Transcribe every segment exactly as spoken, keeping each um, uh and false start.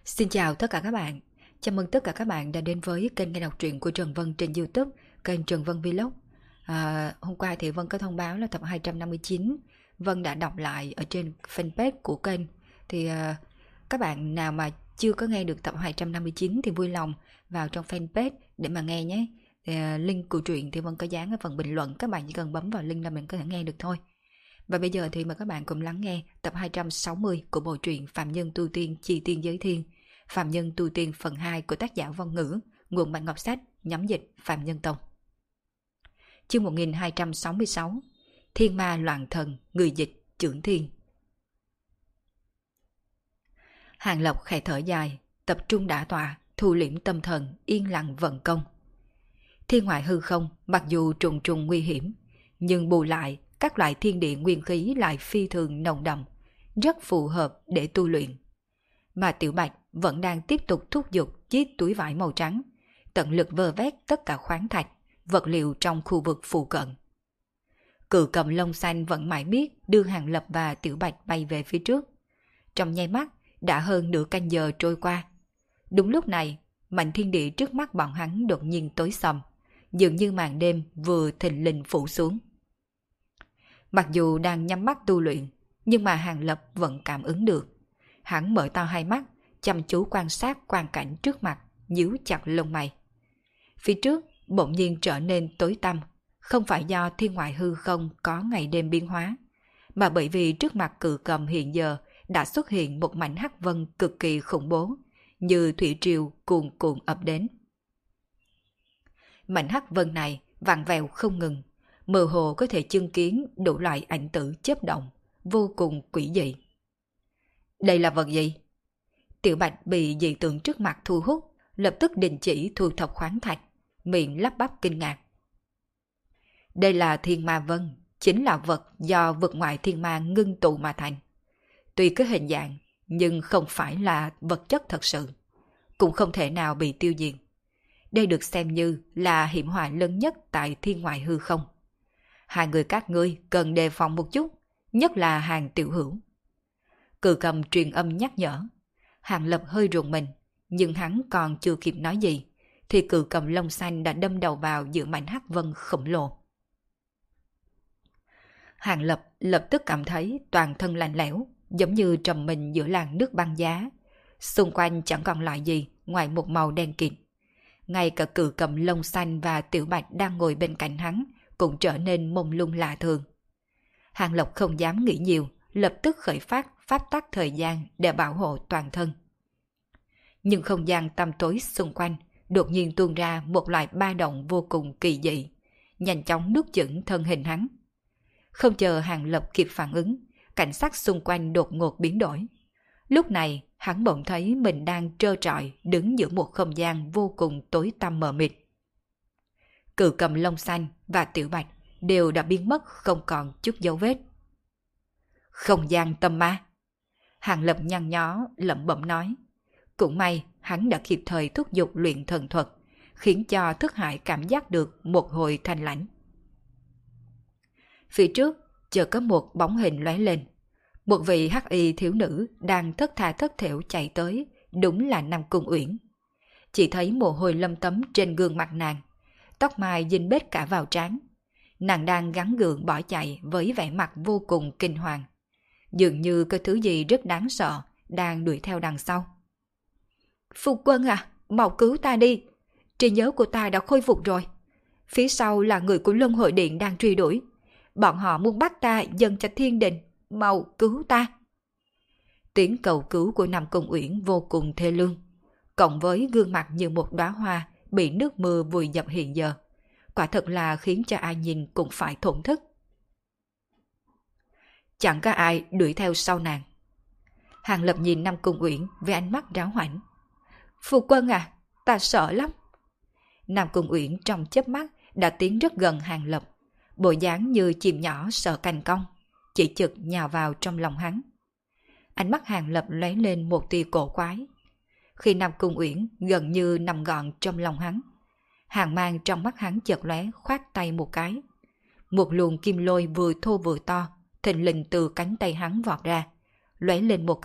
Xin chào tất cả các bạn. Chào mừng tất cả các bạn đã đến với kênh nghe đọc truyện của Trần Vân trên YouTube, kênh Trần Vân Vlog. À, hôm qua thì Vân có thông báo là tập hai trăm năm mươi chín Vân đã đọc lại ở trên fanpage của kênh. Thì à, các bạn nào mà chưa có nghe được tập hai trăm năm mươi chín thì vui lòng vào trong fanpage để mà nghe nhé. Thì, à, link của truyện thì Vân có dán ở phần bình luận, các bạn chỉ cần bấm vào link là mình có thể nghe được thôi. Và bây giờ thì mời các bạn cùng lắng nghe tập hai trăm sáu mươi của bộ truyện Phạm Nhân Tu Tiên Chi Tiên Giới Thiên, Phạm Nhân Tu Tiên phần hai của tác giả Vong Ngữ, nguồn Bạch Ngọc Sách, nhóm dịch Phạm Nhân Tông. Chương một nghìn hai trăm sáu mươi sáu. Thiên Ma Loạn Thần, người dịch Chưởng Thiên. Hàng Lộc khẽ thở dài, tập trung đả tọa, thu liễm tâm thần, yên lặng vận công. Thiên ngoại hư không, mặc dù trùng trùng nguy hiểm, nhưng bù lại các loại thiên địa nguyên khí lại phi thường nồng đậm, rất phù hợp để tu luyện. Mà Tiểu Bạch vẫn đang tiếp tục thúc giục chiếc túi vải màu trắng, tận lực vơ vét tất cả khoáng thạch, vật liệu trong khu vực phụ cận. Cự cầm lông xanh vẫn mãi biết đưa Hàng Lập và Tiểu Bạch bay về phía trước. Trong nháy mắt, đã hơn nửa canh giờ trôi qua. Đúng lúc này, mảnh thiên địa trước mắt bọn hắn đột nhiên tối sầm, dường như màn đêm vừa thình lình phủ xuống. Mặc dù đang nhắm mắt tu luyện, nhưng mà Hàng Lập vẫn cảm ứng được. Hắn mở to hai mắt, chăm chú quan sát quang cảnh trước mặt, nhíu chặt lông mày. Phía trước bỗng nhiên trở nên tối tăm, không phải do thiên ngoại hư không có ngày đêm biến hóa, mà bởi vì trước mặt cự cầm hiện giờ đã xuất hiện một mảnh hắc vân cực kỳ khủng bố, như thủy triều cuồn cuộn ập đến. Mảnh hắc vân này vặn vẹo không ngừng, mơ hồ có thể chứng kiến đủ loại ảnh tử chớp động, vô cùng quỷ dị. Đây là vật gì? Tiểu Bạch bị dị tượng trước mặt thu hút, lập tức đình chỉ thu thập khoáng thạch, miệng lắp bắp kinh ngạc. Đây là thiên ma vân, chính là vật do vực ngoại thiên ma ngưng tụ mà thành. Tuy có hình dạng, nhưng không phải là vật chất thật sự, cũng không thể nào bị tiêu diệt. Đây được xem như là hiểm họa lớn nhất tại thiên ngoại hư không. Hai người các ngươi cần đề phòng một chút, nhất là Hàng tiểu hữu. Cự cầm truyền âm nhắc nhở. Hàng Lập hơi rùng mình, nhưng hắn còn chưa kịp nói gì, thì cự cầm lông xanh đã đâm đầu vào giữa mảnh hắc vân khổng lồ. Hàng Lập lập tức cảm thấy toàn thân lạnh lẽo, giống như trầm mình giữa làn nước băng giá. Xung quanh chẳng còn lại gì ngoài một màu đen kịt. Ngay cả cự cầm lông xanh và Tiểu Bạch đang ngồi bên cạnh hắn cũng trở nên mông lung lạ thường. Hàng Lập không dám nghĩ nhiều, lập tức khởi phát pháp tắc thời gian để bảo hộ toàn thân. Nhưng không gian tăm tối xung quanh đột nhiên tuôn ra một loại ba động vô cùng kỳ dị, nhanh chóng nuốt chửng thân hình hắn. Không chờ Hàng Lập kịp phản ứng, cảnh sắc xung quanh đột ngột biến đổi. Lúc này hắn bỗng thấy mình đang trơ trọi đứng giữa một không gian vô cùng tối tăm mờ mịt. Cự cầm lông xanh và Tiểu Bạch đều đã biến mất không còn chút dấu vết. Không gian tâm ma. Hàng Lập nhăn nhó lẩm bẩm nói. Cũng may hắn đã kịp thời thúc giục luyện thần thuật, khiến cho Thức Hải cảm giác được một hồi thanh lãnh. Phía trước chợt có một bóng hình lóe lên. Một vị hắc y thiếu nữ đang thất tha thất thểu chạy tới, đúng là Nam Cung Uyển. Chỉ thấy mồ hôi lâm tấm trên gương mặt nàng, tóc mai dính bết cả vào trán. Nàng đang gắng gượng bỏ chạy với vẻ mặt vô cùng kinh hoàng. Dường như có thứ gì rất đáng sợ đang đuổi theo đằng sau. Phu quân à, mau cứu ta đi. Trí nhớ của ta đã khôi phục rồi. Phía sau là người của Luân Hồi Điện đang truy đuổi. Bọn họ muốn bắt ta dâng cho thiên đình. Mau cứu ta. Tiếng cầu cứu của Nam Cung Uyển vô cùng thê lương, cộng với gương mặt như một đóa hoa bị nước mưa vùi dập hiện giờ, quả thật là khiến cho ai nhìn cũng phải thổn thức. Chẳng có ai đuổi theo sau nàng. Hàng Lập nhìn Nam Cung Uyển với ánh mắt ráo hoảnh. Phu quân à, ta sợ lắm. Nam Cung Uyển trong chớp mắt đã tiến rất gần Hàng Lập, bộ dáng như chim nhỏ sợ cành cong, chỉ chực nhào vào trong lòng hắn. Ánh mắt Hàng Lập lóe lên một tia cổ quái. Khi Nam Cung Uyển gần như nằm gọn trong lòng hắn, hàng mang trong mắt hắn chợt lóe, khoát tay một cái. Một luồng kim lôi vừa thô vừa to thình lình từ cánh tay hắn vọt ra, lóe lên một cái,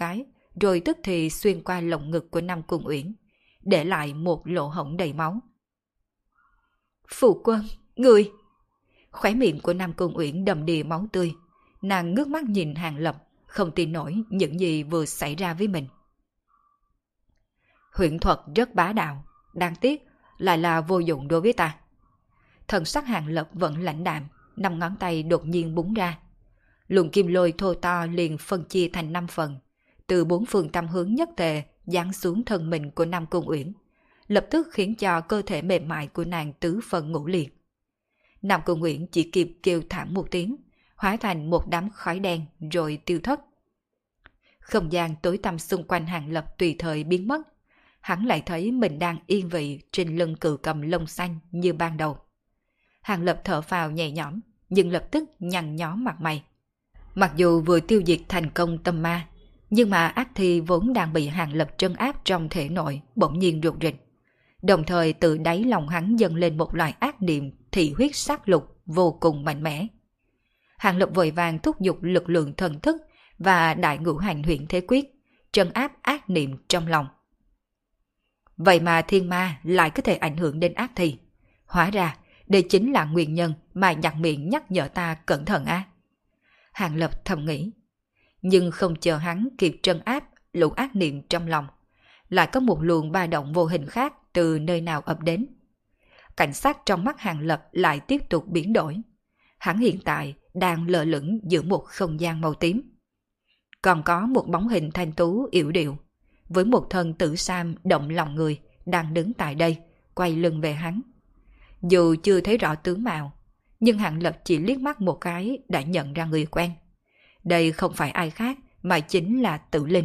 rồi tức thì xuyên qua lồng ngực của Nam Cung Uyển, để lại một lỗ hổng đầy máu. Phụ quân, người! Khóe miệng của Nam Cung Uyển đầm đìa máu tươi, nàng ngước mắt nhìn Hàng Lập, không tin nổi những gì vừa xảy ra với mình. Huyễn thuật rất bá đạo, đáng tiếc lại là vô dụng đối với ta. Thần sắc Hàng Lập vẫn lãnh đạm, năm ngón tay đột nhiên búng ra. Luồng kim lôi thô to liền phân chia thành năm phần, từ bốn phương tám hướng nhất tề giáng xuống thân mình của Nam Cung Uyển, lập tức khiến cho cơ thể mềm mại của nàng tứ phần ngũ liệt. Nam Cung Uyển chỉ kịp kêu thảm một tiếng, hóa thành một đám khói đen rồi tiêu thất. Không gian tối tăm xung quanh Hàng Lập tùy thời biến mất, hắn lại thấy mình đang yên vị trên lưng cự cầm lông xanh như ban đầu. Hàng Lập thở phào nhẹ nhõm, nhưng lập tức nhăn nhó mặt mày. Mặc dù vừa tiêu diệt thành công tâm ma, nhưng mà ác thi vốn đang bị Hàng Lập trấn áp trong thể nội bỗng nhiên rụt rịch. Đồng thời từ đáy lòng hắn dâng lên một loại ác niệm thị huyết sát lục vô cùng mạnh mẽ. Hàng Lập vội vàng thúc giục lực lượng thần thức và đại ngũ hành huyễn thế quyết, trấn áp ác niệm trong lòng. Vậy mà thiên ma lại có thể ảnh hưởng đến ác thi. Hóa ra, đây chính là nguyên nhân mà nhặt miệng nhắc nhở ta cẩn thận á. Hàng Lập thầm nghĩ. Nhưng không chờ hắn kịp trấn áp lũ ác niệm trong lòng, lại có một luồng ba động vô hình khác từ nơi nào ập đến. Cảnh sát trong mắt Hàng Lập lại tiếp tục biến đổi. Hắn hiện tại đang lơ lửng giữa một không gian màu tím. Còn có một bóng hình thanh tú yểu điệu, với một thân tử sam động lòng người, đang đứng tại đây, quay lưng về hắn. Dù chưa thấy rõ tướng mạo, nhưng Hàng Lập chỉ liếc mắt một cái đã nhận ra người quen. Đây không phải ai khác mà chính là Tử Linh.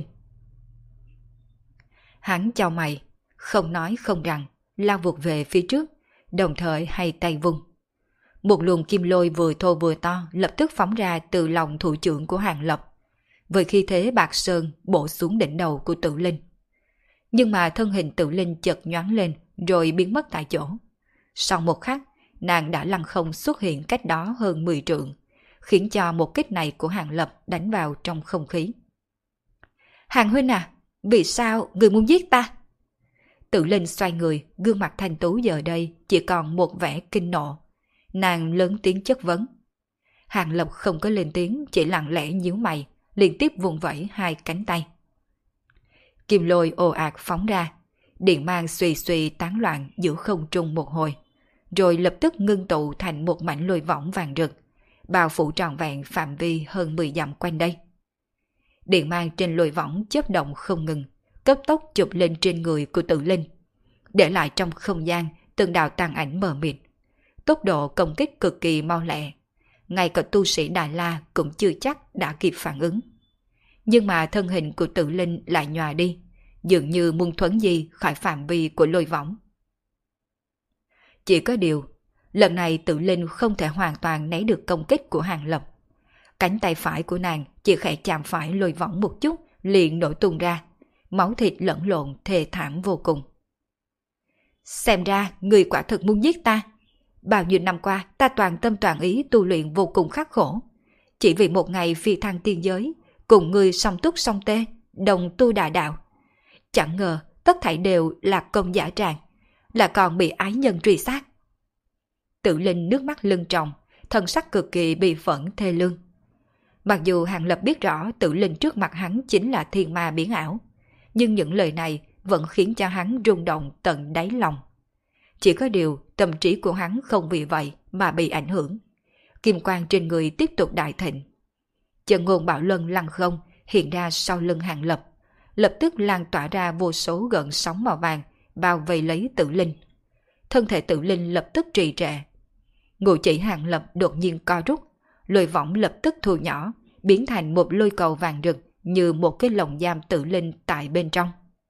Hắn chau mày, không nói không rằng, lao vụt về phía trước, đồng thời hay tay vung. Một luồng kim lôi vừa thô vừa to lập tức phóng ra từ lòng thủ trưởng của Hàng Lập, với khí thế bạc sơn bổ xuống đỉnh đầu của Tử Linh. Nhưng mà thân hình Tử Linh chợt nhoáng lên rồi biến mất tại chỗ. Sau một khắc, nàng đã lăng không xuất hiện cách đó hơn mười trượng, khiến cho một kích này của Hàng Lập đánh vào trong không khí. Hàng huynh à, vì sao người muốn giết ta? Tử Linh xoay người, gương mặt thanh tú giờ đây chỉ còn một vẻ kinh nộ. Nàng lớn tiếng chất vấn. Hàng Lập không có lên tiếng, chỉ lặng lẽ nhíu mày, liên tiếp vùng vẫy hai cánh tay. Kim lôi ồ ạt phóng ra, điện mang xuy xuy tán loạn giữa không trung một hồi, rồi lập tức ngưng tụ thành một mảnh lôi võng vàng rực, bao phủ trọn vẹn phạm vi hơn mười dặm quanh đây. Điện mang trên lôi võng chớp động không ngừng, cấp tốc chụp lên trên người của Tử Linh, để lại trong không gian từng đạo tàn ảnh mờ mịt. Tốc độ công kích cực kỳ mau lẹ, ngay cả tu sĩ Đại La cũng chưa chắc đã kịp phản ứng. Nhưng mà thân hình của Tử Linh lại nhòa đi, dường như muốn thuấn di khỏi phạm vi của lôi võng. Chỉ có điều, lần này Tử Linh không thể hoàn toàn né được công kích của Hàng Lập. Cánh tay phải của nàng chỉ khẽ chạm phải lôi võng một chút liền nổ tung ra, máu thịt lẫn lộn thê thảm vô cùng. Xem ra người quả thực muốn giết ta. Bao nhiêu năm qua ta toàn tâm toàn ý tu luyện vô cùng khắc khổ, chỉ vì một ngày phi thăng tiên giới, cùng người song túc song tê, đồng tu đại đạo. Chẳng ngờ tất thảy đều là công giả tràng, là còn bị ái nhân truy sát. Tử Linh nước mắt lưng tròng, thân sắc cực kỳ bị phẫn thê lương. Mặc dù Hàng Lập biết rõ Tử Linh trước mặt hắn chính là thiên ma biến ảo, nhưng những lời này vẫn khiến cho hắn rung động tận đáy lòng. Chỉ có điều tâm trí của hắn không vì vậy mà bị ảnh hưởng. Kim quang trên người tiếp tục đại thịnh. Chân ngôn bảo luân lăng không hiện ra sau lưng Hàng Lập, lập tức lan tỏa ra vô số gợn sóng màu vàng bao vây lấy Tử Linh. Thân thể Tử Linh lập tức trì trệ. Ngũ chỉ Hàng Lập đột nhiên co rút, lôi võng lập tức thu nhỏ, biến thành một lôi cầu vàng rực như một cái lồng giam Tử Linh tại bên trong.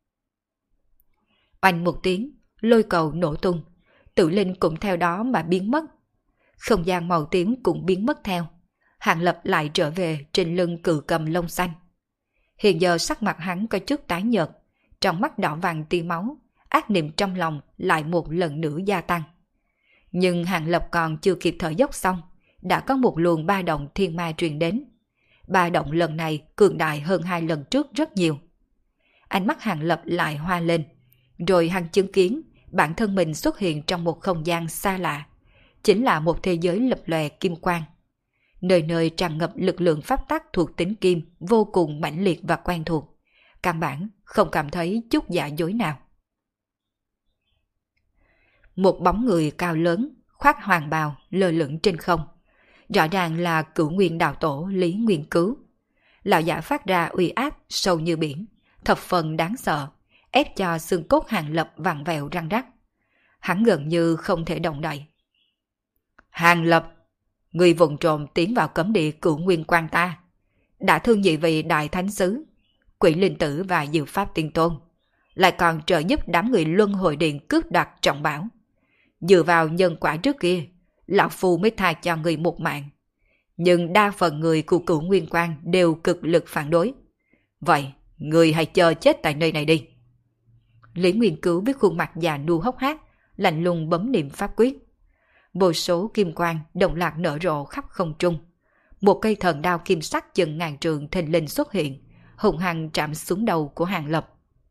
Oanh một tiếng, lôi cầu nổ tung, Tử Linh cũng theo đó mà biến mất. Không gian màu tím cũng biến mất theo. Hàng Lập lại trở về trên lưng cự cầm lông xanh. Hiện giờ sắc mặt hắn có chút tái nhợt, trong mắt đỏ vàng tia máu, ác niệm trong lòng lại một lần nữa gia tăng. Nhưng Hàng Lập còn chưa kịp thở dốc xong, đã có một luồng ba động thiên ma truyền đến. Ba động lần này cường đại hơn hai lần trước rất nhiều. ánh mắt Hàng Lập lại hoa lên. Rồi hắn chứng kiến bản thân mình xuất hiện trong một không gian xa lạ. Chính là một thế giới lập lòe kim quang. Nơi nơi tràn ngập lực lượng pháp tắc thuộc tính kim vô cùng mãnh liệt và quen thuộc. Căn bản không cảm thấy chút giả dối nào. Một bóng người cao lớn, khoác hoàng bào, lơ lửng trên không. Rõ ràng là Cửu Nguyên đạo tổ Lý Nguyên Cứu. Lão giả phát ra uy áp sâu như biển, thập phần đáng sợ, ép cho xương cốt Hàng Lập vặn vẹo răng rắc. Hắn gần như không thể động đậy. Hàng Lập, người vụng trộm tiến vào cấm địa Cửu Nguyên quan ta, đã thương nhị vị đại thánh sứ, Quỷ Linh Tử và Diệu Pháp Tiên Tôn, lại còn trợ giúp đám người Luân Hồi Điện cướp đoạt trọng bảo. Dựa vào nhân quả trước kia, lão phu mới tha cho người một mạng. Nhưng đa phần người của Cửu Nguyên quan đều cực lực phản đối. Vậy, người hãy chờ chết tại nơi này đi. Lý Nguyên Cứu với khuôn mặt già nua hốc hác, lạnh lùng bấm niệm pháp quyết. Vô số kim quang đồng loạt nở rộ khắp không trung. Một cây thần đao kim sắc chừng ngàn trường thình lình xuất hiện, hùng hăng chạm xuống đầu của Hàng Lập.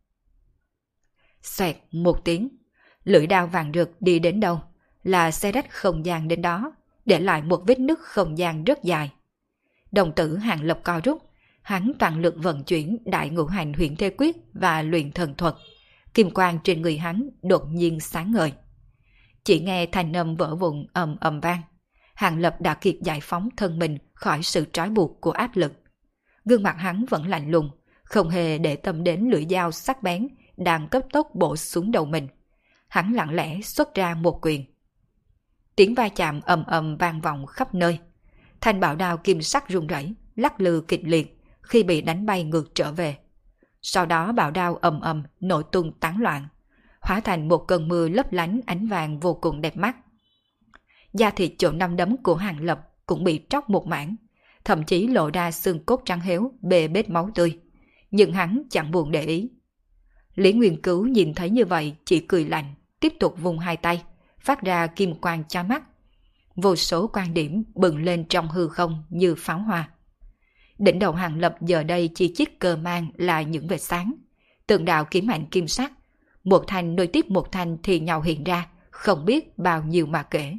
Xoẹt một tiếng, lưỡi đao vàng rực đi đến đâu là xe rách không gian đến đó, để lại một vết nứt không gian rất dài. Đồng tử Hàng Lập co rút, hắn toàn lực vận chuyển đại ngũ hành huyền thế quyết và luyện thần thuật. Kim quang trên người hắn đột nhiên sáng ngời. Chỉ nghe thanh âm vỡ vụn ầm ầm vang. Hàng Lập đã kịp giải phóng thân mình khỏi sự trói buộc của áp lực. Gương mặt hắn vẫn lạnh lùng, không hề để tâm đến lưỡi dao sắc bén đang cấp tốc bổ xuống đầu mình. Hắn lặng lẽ xuất ra một quyền. Tiếng va chạm ầm ầm vang vọng khắp nơi. Thanh bảo đao kim sắc rung rẩy, lắc lư kịch liệt khi bị đánh bay ngược trở về. Sau đó bảo đao ầm ầm nổ tung tán loạn, hóa thành một cơn mưa lấp lánh ánh vàng vô cùng đẹp mắt. Da thịt chỗ năm đấm của Hàng Lập cũng bị tróc một mảng, thậm chí lộ ra xương cốt trắng héo bê bết máu tươi. Nhưng hắn chẳng buồn để ý. Lý Nguyên Cứu nhìn thấy như vậy chỉ cười lạnh, tiếp tục vung hai tay, phát ra kim quang chói mắt. Vô số quan điểm bừng lên trong hư không như pháo hoa. Đỉnh đầu Hàng Lập giờ đây chỉ chiếc cờ mang là những vệt sáng. Từng đạo kiếm ảnh kim sắc, một thanh nối tiếp một thanh thì nhau hiện ra, không biết bao nhiêu mà kể.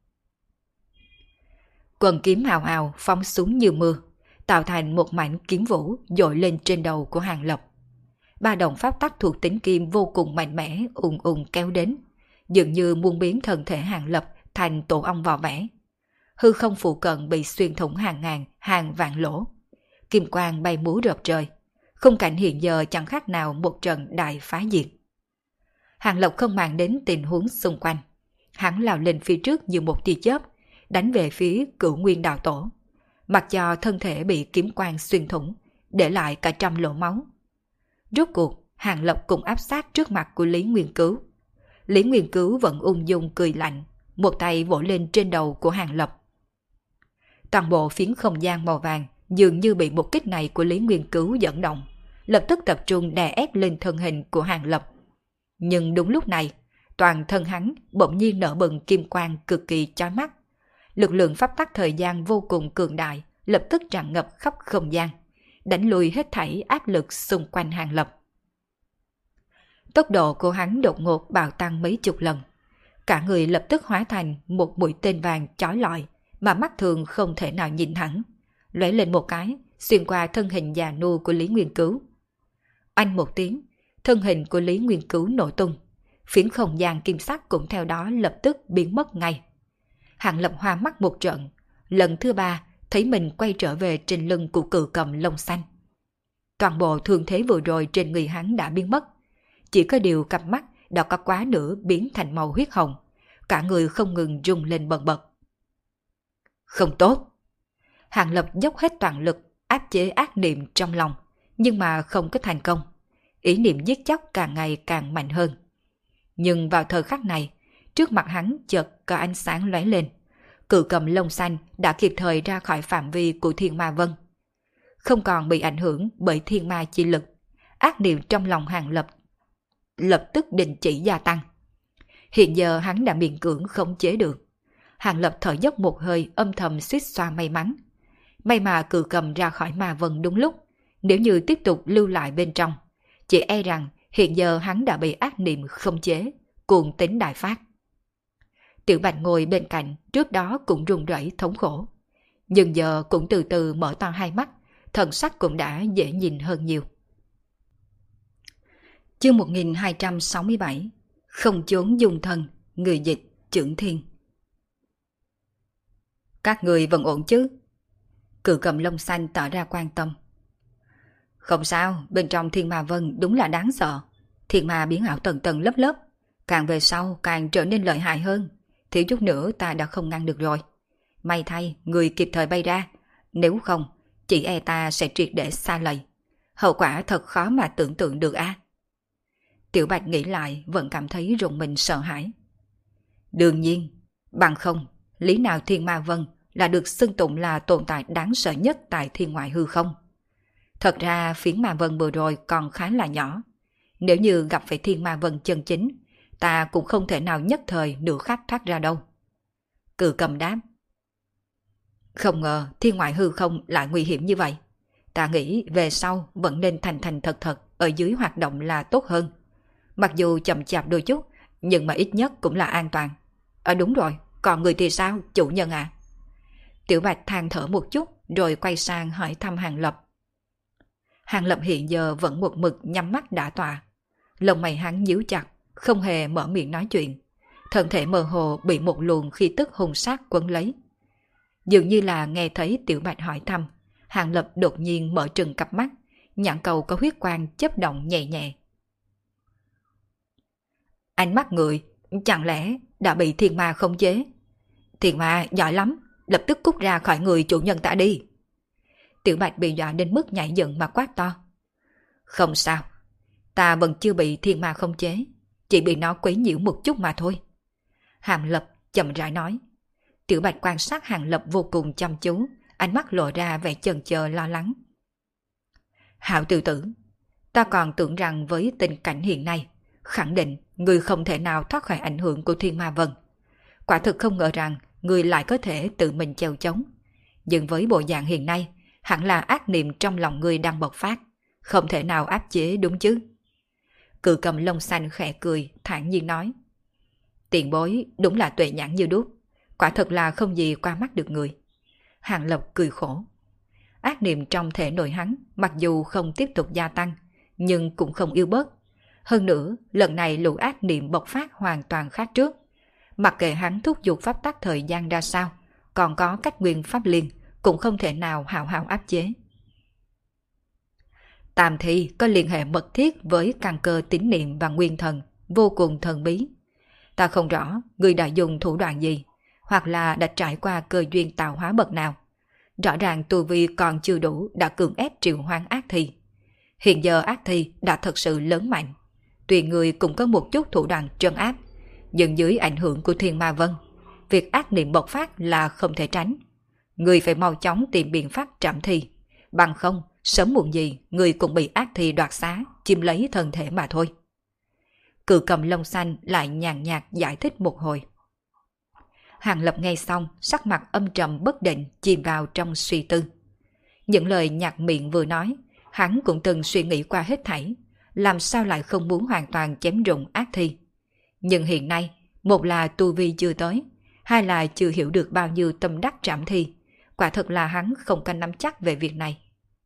Quần kiếm hào hào phóng xuống như mưa, tạo thành một mảnh kiếm vũ dội lên trên đầu của Hàng Lập. Ba động pháp tắc thuộc tính kim vô cùng mạnh mẽ ùn ùn kéo đến, dường như muốn biến thân thể Hàng Lập thành tổ ong vò vẽ. Hư không phụ cận bị xuyên thủng hàng ngàn, hàng vạn lỗ. Kim quang bay múa rợp trời. Khung cảnh hiện giờ chẳng khác nào một trận đại phá diệt. Hàng Lập không màng đến tình huống xung quanh. Hắn lao lên phía trước như một tia chớp, đánh về phía Cửu Nguyên đạo tổ. Mặc cho thân thể bị kiếm quang xuyên thủng, để lại cả trăm lỗ máu. Rốt cuộc, Hàng Lập cũng áp sát trước mặt của Lý Nguyên Cứu. Lý Nguyên Cứu vẫn ung dung cười lạnh, một tay vỗ lên trên đầu của Hàng Lập. Toàn bộ phiến không gian màu vàng dường như bị một kích này của Lý Nguyên Cứu dẫn động, lập tức tập trung đè ép lên thân hình của Hàng Lập. Nhưng đúng lúc này, toàn thân hắn bỗng nhiên nở bừng kim quang cực kỳ chói mắt. Lực lượng pháp tắc thời gian vô cùng cường đại, lập tức tràn ngập khắp không gian, đánh lùi hết thảy áp lực xung quanh Hàng Lập. Tốc độ của hắn đột ngột bạo tăng mấy chục lần. Cả người lập tức hóa thành một mũi tên vàng chói lọi mà mắt thường không thể nào nhìn thẳng, lóe lên một cái, xuyên qua thân hình già nua của Lý Nguyên Cứu. Oanh một tiếng, thân hình của Lý Nguyên Cứu nổ tung, phiến không gian kim sắc cũng theo đó lập tức biến mất ngay. Hàng Lập hoa mắt một trận, lần thứ ba thấy mình quay trở về trên lưng của cự cầm lông xanh. Toàn bộ thương thế vừa rồi trên người hắn đã biến mất, chỉ có điều cặp mắt đã có quá nửa biến thành màu huyết hồng, cả người không ngừng rung lên bần bật. Không tốt! Hàng Lập dốc hết toàn lực áp chế ác niệm trong lòng, nhưng mà không có thành công. Ý niệm giết chóc càng ngày càng mạnh hơn. Nhưng vào thời khắc này, trước mặt hắn chợt có ánh sáng lóe lên. Cự cầm lông xanh đã kịp thời ra khỏi phạm vi của Thiên Ma Vân. Không còn bị ảnh hưởng bởi thiên ma chi lực, ác niệm trong lòng Hàng Lập lập tức đình chỉ gia tăng. Hiện giờ hắn đã miễn cưỡng khống chế được. Hàng Lập thở dốc một hơi âm thầm suýt xoa may mắn. May mà cự cầm ra khỏi Ma Vân đúng lúc, nếu như tiếp tục lưu lại bên trong, chỉ e rằng hiện giờ hắn đã bị ác niệm khống chế, cuồng tính đại phát. Tiểu Bạch ngồi bên cạnh, trước đó cũng run rẩy thống khổ. Nhưng giờ cũng từ từ mở to hai mắt, thần sắc cũng đã dễ nhìn hơn nhiều. Chương một nghìn hai trăm sáu mươi bảy. Không chốn dung thân, người dịch Chưởng Thiên. Các người vẫn ổn chứ? Cự Cầm lông xanh tỏ ra quan tâm. Không sao, bên trong Thiên Ma Vân đúng là đáng sợ. Thiên ma biến ảo tầng tầng lớp lớp, càng về sau càng trở nên lợi hại hơn. Thiếu chút nữa ta đã không ngăn được rồi. May thay người kịp thời bay ra, nếu không chỉ e ta sẽ triệt để xa lầy. Hậu quả thật khó mà tưởng tượng được a. Tiểu Bạch nghĩ lại vẫn cảm thấy rùng mình sợ hãi. Đương nhiên, bằng không, lý nào Thiên Ma Vân là được xưng tụng là tồn tại đáng sợ nhất tại thiên ngoại hư không? Thật ra phiến Ma Vân vừa rồi còn khá là nhỏ. Nếu như gặp phải Thiên Ma Vân chân chính, ta cũng không thể nào nhất thời nửa khắc thoát ra đâu. Cự Cầm đáp. Không ngờ thiên ngoại hư không lại nguy hiểm như vậy. Ta nghĩ về sau vẫn nên thành thành thật thật ở dưới hoạt động là tốt hơn. Mặc dù chậm chạp đôi chút, nhưng mà ít nhất cũng là an toàn. À đúng rồi, còn người thì sao, chủ nhân à? Tiểu Bạch than thở một chút rồi quay sang hỏi thăm Hàng Lập. Hàng Lập hiện giờ vẫn một mực nhắm mắt đã tọa. Lông mày hắn nhíu chặt, không hề mở miệng nói chuyện. Thân thể mơ hồ bị một luồng khí tức hung sát quấn lấy. Dường như là nghe thấy Tiểu Bạch hỏi thăm, Hàng Lập đột nhiên mở trừng cặp mắt, nhãn cầu có huyết quang chớp động nhẹ nhẹ. Ánh mắt người, chẳng lẽ đã bị thiên ma khống chế? Thiên ma giỏi lắm, lập tức cút ra khỏi người chủ nhân ta đi. Tiểu Bạch bị dọa đến mức nhảy dựng mà quát to. Không sao, ta vẫn chưa bị thiên ma khống chế, chỉ bị nó quấy nhiễu một chút mà thôi. Hàng Lập chậm rãi nói. Tiểu Bạch quan sát Hàng Lập vô cùng chăm chú, ánh mắt lộ ra vẻ chần chờ lo lắng. Hạo tiểu tử, ta còn tưởng rằng với tình cảnh hiện nay, khẳng định người không thể nào thoát khỏi ảnh hưởng của Thiên Ma Vân. Quả thực không ngờ rằng người lại có thể tự mình chèo chống. Nhưng với bộ dạng hiện nay, hẳn là ác niệm trong lòng người đang bộc phát, không thể nào áp chế đúng chứ? Cự Cầm lông xanh khẽ cười, thản nhiên nói. Tiền bối đúng là tuệ nhãn như đuốc, quả thật là không gì qua mắt được người. Hàng Lập cười khổ. Ác niệm trong thể nội hắn mặc dù không tiếp tục gia tăng, nhưng cũng không yếu bớt. Hơn nữa, lần này lũ ác niệm bộc phát hoàn toàn khác trước. Mặc kệ hắn thúc giục pháp tắc thời gian ra sao, còn có cách nguyên pháp liên, cũng không thể nào hào hào áp chế. Tam thi có liên hệ mật thiết với căn cơ tín niệm và nguyên thần, vô cùng thần bí. Ta không rõ người đã dùng thủ đoạn gì, hoặc là đã trải qua cơ duyên tạo hóa bậc nào. Rõ ràng tu vi còn chưa đủ đã cưỡng ép triệu hoán ác thi. Hiện giờ ác thi đã thật sự lớn mạnh. Tuy người cũng có một chút thủ đoạn trấn áp, nhưng dưới ảnh hưởng của Thiên Ma Vân, việc ác niệm bộc phát là không thể tránh. Người phải mau chóng tìm biện pháp trảm thi, bằng không sớm muộn gì người cũng bị ác thi đoạt xá, chiếm lấy thân thể mà thôi. Cự Cầm lông xanh lại nhàn nhạt giải thích một hồi. Hàng Lập nghe xong, sắc mặt âm trầm bất định, chìm vào trong suy tư. Những lời nhạt miệng vừa nói, hắn cũng từng suy nghĩ qua hết thảy, làm sao lại không muốn hoàn toàn chém rụng ác thi. Nhưng hiện nay, một là tu vi chưa tới, hai là chưa hiểu được bao nhiêu tâm đắc trảm thi, quả thật là hắn không có nắm chắc về việc này.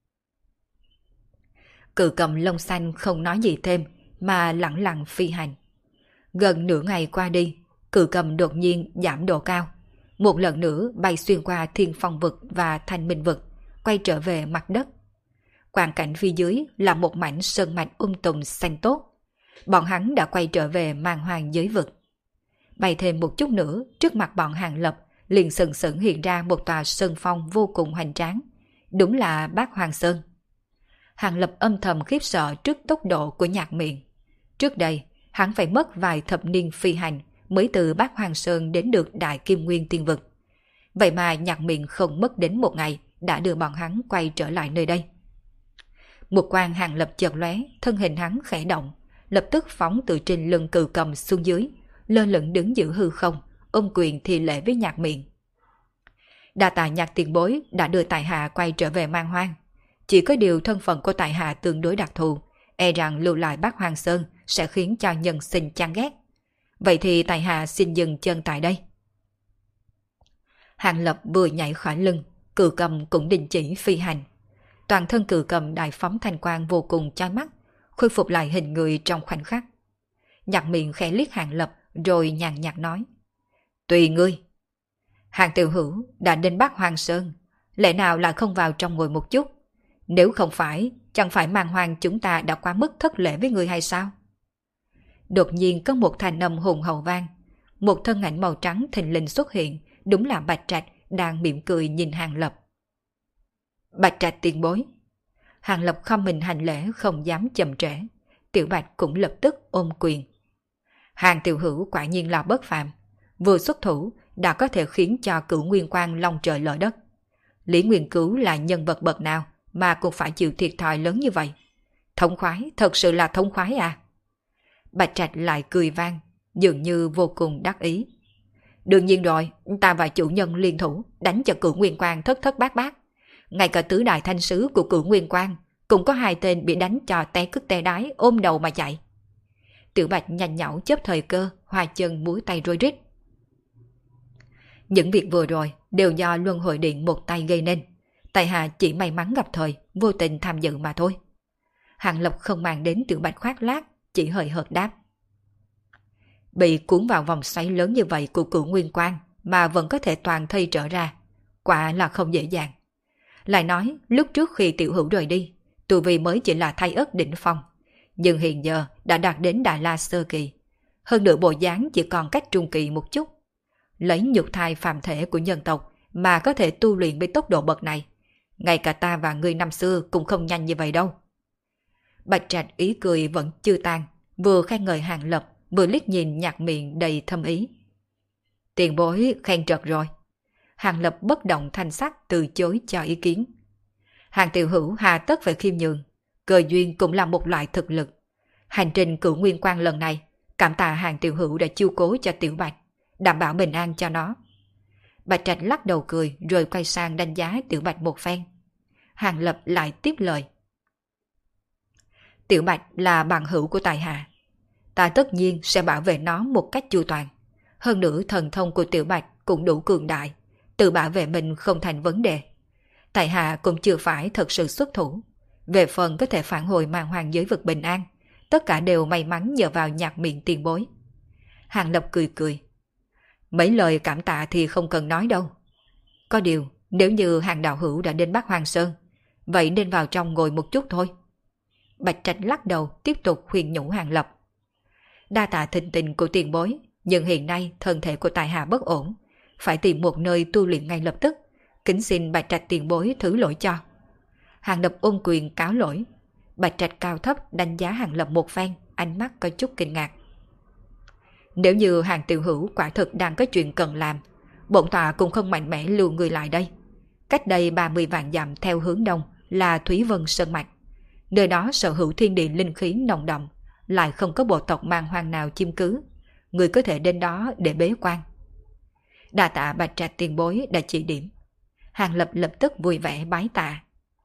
Cự Cầm lông xanh không nói gì thêm, mà lẳng lặng phi hành. Gần nửa ngày qua đi, Cự Cầm đột nhiên giảm độ cao, một lần nữa bay xuyên qua Thiên Phong vực và Thanh Minh vực, quay trở về mặt đất. Quang cảnh phía dưới là một mảnh sơn mạch um tùm xanh tốt. Bọn hắn đã quay trở về Man Hoang giới vực. Bay thêm một chút nữa, trước mặt bọn Hàng Lập liền sừng sững hiện ra một tòa sơn phong vô cùng hoành tráng. Đúng là Bát Hoang Sơn. Hàng Lập âm thầm khiếp sợ trước tốc độ của Nhạc Miện. Trước đây, hắn phải mất vài thập niên phi hành mới từ Bát Hoang Sơn đến được Đại Kim Nguyên Tiên Vực. Vậy mà Nhạc Miện không mất đến một ngày đã đưa bọn hắn quay trở lại nơi đây. Một quang Hàng Lập chợt lóe, thân hình hắn khẽ động, lập tức phóng từ trên lưng Cự Cầm xuống dưới, lơ lửng đứng giữa hư không, ôm quyền thi lễ với Nhạc Miện. Đa tạ Nhạc tiền bối đã đưa tại hạ quay trở về Man Hoang. Chỉ có điều thân phận của tại hạ tương đối đặc thù, e rằng lưu lại Bát Hoang Sơn sẽ khiến cho nhân sinh chán ghét. Vậy thì tại hạ xin dừng chân tại đây. Hàng Lập vừa nhảy khỏi lưng, cự cầm cũng đình chỉ phi hành. Toàn thân cự cầm đại phóng thanh quang vô cùng chói mắt, khôi phục lại hình người trong khoảnh khắc. Nhạc miệng khẽ liếc Hàng Lập rồi nhàn nhạt nói. Tùy ngươi. Hàng Tiểu Hữu đã đến Bát Hoang Sơn, lẽ nào lại không vào trong ngồi một chút? Nếu không phải, chẳng phải Man Hoang chúng ta đã quá mức thất lễ với ngươi hay sao? Đột nhiên có một thanh âm hùng hậu vang. Một thân ảnh màu trắng thình lình xuất hiện, đúng là Bạch Trạch đang mỉm cười nhìn Hàng Lập. Bạch Trạch tiền bối. Hàng Lập không mình hành lễ không dám chậm trễ. Tiểu Bạch cũng lập tức ôm quyền. Hàng Tiểu Hữu quả nhiên là bất phàm, vừa xuất thủ đã có thể khiến cho Cửu Nguyên Quang long trời lở đất. Lý Nguyên Cứu là nhân vật bậc nào mà cũng phải chịu thiệt thòi lớn như vậy? Thống khoái, thật sự là thống khoái à? Bạch Trạch lại cười vang, dường như vô cùng đắc ý. Đương nhiên rồi, ta và chủ nhân liên thủ đánh cho Cửu Nguyên Quang thất thất bát bát. Ngay cả tứ đại thanh sứ của Cửu Nguyên Quang cũng có hai tên bị đánh cho té cứt té đái ôm đầu mà chạy. Tiểu Bạch nhanh nhảu chớp thời cơ, hoa chân múa tay rối rít. Những việc vừa rồi đều do Luân Hồi Điện một tay gây nên. Tại hạ chỉ may mắn gặp thời, vô tình tham dự mà thôi. Hàng Lập không mang đến Tiểu Bạch khoác lác, chỉ hời hợt đáp. Bị cuốn vào vòng xoáy lớn như vậy của Cửu Nguyên Quang mà vẫn có thể toàn thây trở ra, quả là không dễ dàng. Lại nói, lúc trước khi Tiểu Hữu rời đi, tu vi mới chỉ là thay ớt đỉnh phong, nhưng hiện giờ đã đạt đến Đại La Sơ Kỳ. Hơn nữa bộ dáng chỉ còn cách Trung Kỳ một chút. Lấy nhục thai phàm thể của nhân tộc mà có thể tu luyện với tốc độ bậc này, ngay cả ta và ngươi năm xưa cũng không nhanh như vậy đâu. Bạch Trạch ý cười vẫn chưa tan, vừa khen ngợi Hàng Lập, vừa liếc nhìn nhạc miệng đầy thâm ý. Tiền bối khen trật rồi. Hàng Lập bất động thanh sắc từ chối cho ý kiến. Hàng Tiểu Hữu hà tất phải khiêm nhường, cơ duyên cũng là một loại thực lực. Hành trình Cửu Nguyên Quang lần này, cảm tạ Hàng Tiểu Hữu đã chiêu cố cho Tiểu Bạch, đảm bảo bình an cho nó. Bạch Trạch lắc đầu cười rồi quay sang đánh giá Tiểu Bạch một phen. Hàng Lập lại tiếp lời. Tiểu Bạch là bạn hữu của tài hạ, ta tất nhiên sẽ bảo vệ nó một cách chu toàn. Hơn nữa thần thông của Tiểu Bạch cũng đủ cường đại, tự bảo vệ mình không thành vấn đề. Tại hạ cũng chưa phải thật sự xuất thủ. Về phần có thể phản hồi Man Hoang giới vực bình an, tất cả đều may mắn nhờ vào nhạc miệng tiền bối. Hàng Lập cười cười. Mấy lời cảm tạ thì không cần nói đâu. Có điều, nếu như Hàng đạo hữu đã đến Bát Hoang Sơn, vậy nên vào trong ngồi một chút thôi. Bạch Trạch lắc đầu tiếp tục khuyên nhủ Hàng Lập. Đa tạ thịnh tình của tiền bối, nhưng hiện nay thân thể của tài hạ bất ổn, phải tìm một nơi tu luyện ngay lập tức. Kính xin Bạch Trạch tiền bối thứ lỗi cho. Hàng Lập ôm quyền cáo lỗi. Bạch Trạch cao thấp đánh giá Hàng Lập một phen, ánh mắt có chút kinh ngạc. Nếu như Hàng Tiểu Hữu quả thực đang có chuyện cần làm, bổn tọa cũng không mạnh mẽ lưu người lại đây. Cách đây ba mươi vạn dặm theo hướng đông là Thúy Vân Sơn Mạch. Nơi đó sở hữu thiên địa linh khí nồng đậm, lại không có bộ tộc Man Hoang nào chiếm cứ. Người có thể đến đó để bế quan. Đa tạ Bạch Trạch tiền bối đã chỉ điểm. Hàng Lập lập tức vui vẻ bái tạ.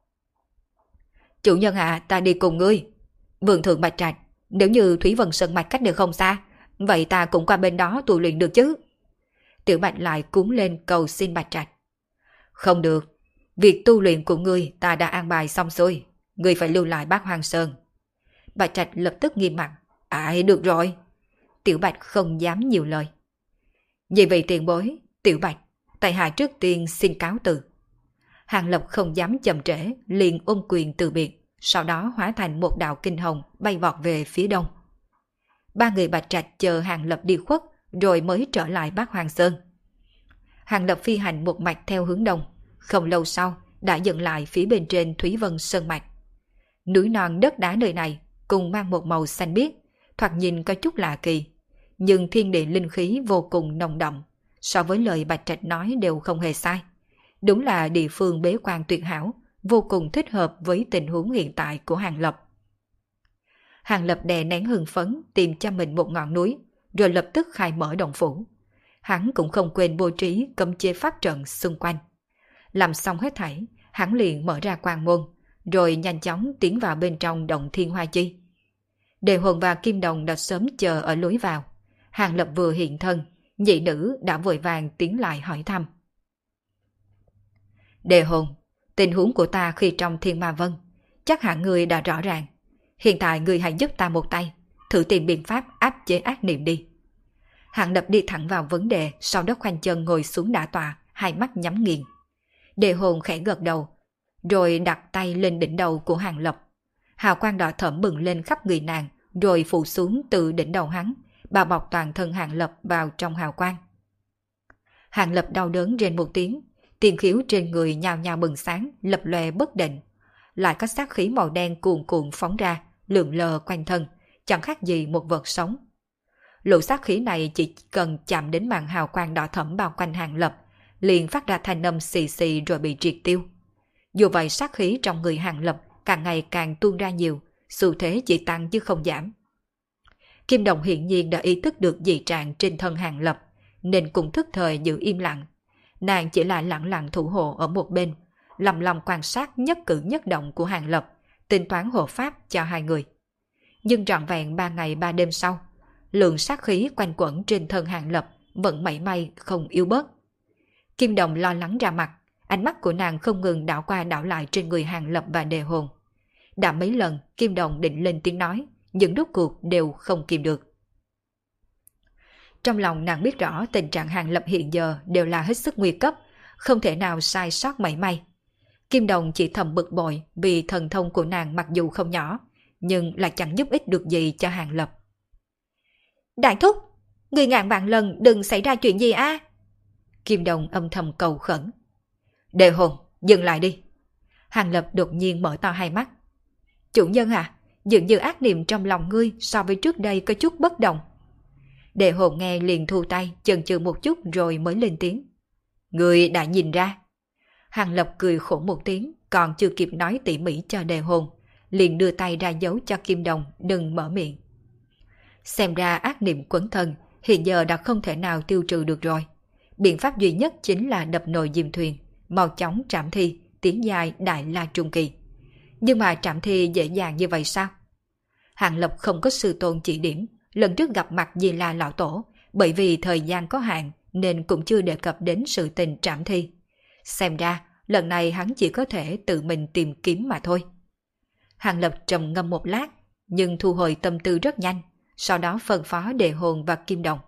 Chủ nhân à, ta đi cùng ngươi. Vượng thượng Bạch Trạch, nếu như Thúy Vân Sơn Mạch cách được không xa, vậy ta cũng qua bên đó tu luyện được chứ? Tiểu Bạch lại cúng lên cầu xin Bạch Trạch. Không được, việc tu luyện của ngươi ta đã an bài xong xuôi, ngươi phải lưu lại Bát Hoang Sơn. Bạch Trạch lập tức nghiêm mặt. À, được rồi. Tiểu Bạch không dám nhiều lời. Vì vậy tiền bối, Tiểu Bạch, tại hạ trước tiên xin cáo từ. Hàng Lập không dám chậm trễ, liền ôm quyền từ biệt, sau đó hóa thành một đạo kinh hồng bay vọt về phía đông. Ba người Bạch Trạch chờ Hàng Lập đi khuất, rồi mới trở lại Bát Hoang Sơn. Hàng Lập phi hành một mạch theo hướng đông, không lâu sau đã dừng lại phía bên trên Thúy Vân Sơn Mạch. Núi non đất đá nơi này cùng mang một màu xanh biếc, thoạt nhìn có chút lạ kỳ, nhưng thiên địa linh khí vô cùng nồng đậm, so với lời Bạch Trạch nói đều không hề sai. Đúng là địa phương bế quan tuyệt hảo, vô cùng thích hợp với tình huống hiện tại của Hàng Lập. Hàng Lập đè nén hưng phấn tìm cho mình một ngọn núi, rồi lập tức khai mở động phủ. Hắn cũng không quên bố trí cấm chế pháp trận xung quanh. Làm xong hết thảy, hắn liền mở ra quan môn, rồi nhanh chóng tiến vào bên trong động Thiên Hoa Chi. Đề Hồn và Kim Đồng đã sớm chờ ở lối vào. Hàng Lập vừa hiện thân, nhị nữ đã vội vàng tiến lại hỏi thăm. Đề Hồn, tình huống của ta khi trong Thiên Ma Vân, chắc hẳn người đã rõ ràng. Hiện tại người hãy giúp ta một tay, thử tìm biện pháp áp chế ác niệm đi. Hàng Lập đi thẳng vào vấn đề, sau đó khoanh chân ngồi xuống đả tọa, hai mắt nhắm nghiền. Đề Hồn khẽ gật đầu, rồi đặt tay lên đỉnh đầu của Hàng Lập. Hào quang đỏ thẫm bừng lên khắp người nàng, rồi phủ xuống từ đỉnh đầu hắn, bao bọc toàn thân Hàng Lập vào trong hào quang. Hàng Lập đau đớn rên một tiếng, tiền khiếu trên người nhào nhào bừng sáng, lập lòe bất định. Lại có sát khí màu đen cuồn cuộn phóng ra, lượn lờ quanh thân, chẳng khác gì một vật sống. Lũ sát khí này chỉ cần chạm đến màn hào quang đỏ thẫm bao quanh Hàng Lập, liền phát ra thanh âm xì xì rồi bị triệt tiêu. Dù vậy sát khí trong người Hàng Lập càng ngày càng tuôn ra nhiều, xu thế chỉ tăng chứ không giảm. Kim Đồng hiển nhiên đã ý thức được dị trạng trên thân Hàng Lập, nên cũng thức thời giữ im lặng. Nàng chỉ là lặng lặng thủ hộ ở một bên, lầm lòng quan sát nhất cử nhất động của Hàng Lập, tính toán hộ pháp cho hai người. Nhưng trọn vẹn ba ngày ba đêm sau, lượng sát khí quanh quẩn trên thân Hàng Lập vẫn mảy may không yếu bớt. Kim Đồng lo lắng ra mặt, ánh mắt của nàng không ngừng đảo qua đảo lại trên người Hàng Lập và Đề Hồn. Đã mấy lần Kim Đồng định lên tiếng nói, nhưng rốt cuộc đều không kìm được. Trong lòng nàng biết rõ tình trạng Hàng Lập hiện giờ đều là hết sức nguy cấp, không thể nào sai sót mảy may. Kim Đồng chỉ thầm bực bội vì thần thông của nàng mặc dù không nhỏ, nhưng lại chẳng giúp ích được gì cho Hàng Lập. Đại thúc, người ngàn vạn lần đừng xảy ra chuyện gì a. Kim Đồng âm thầm cầu khẩn. Đề Hồn, dừng lại đi. Hàng Lập đột nhiên mở to hai mắt. Chủ nhân à, dường như ác niệm trong lòng ngươi so với trước đây có chút bất đồng. Đề Hồn nghe liền thu tay, chần chừ một chút rồi mới lên tiếng. Ngươi đã nhìn ra. Hàng Lập cười khổ một tiếng, còn chưa kịp nói tỉ mỉ cho Đề Hồn, liền đưa tay ra dấu cho Kim Đồng đừng mở miệng. Xem ra ác niệm quấn thân hiện giờ đã không thể nào tiêu trừ được rồi. Biện pháp duy nhất chính là đập nồi diêm thuyền, mau chóng trảm thi, tiến dài đại la trung kỳ. Nhưng mà trảm thi dễ dàng như vậy sao? Hàng Lập không có sư tôn chỉ điểm, lần trước gặp mặt Di La lão tổ, bởi vì thời gian có hạn nên cũng chưa đề cập đến sự tình trảm thi. Xem ra lần này hắn chỉ có thể tự mình tìm kiếm mà thôi. Hàng Lập trầm ngâm một lát, nhưng thu hồi tâm tư rất nhanh, sau đó phân phó Đề Hồn và Kim Đồng.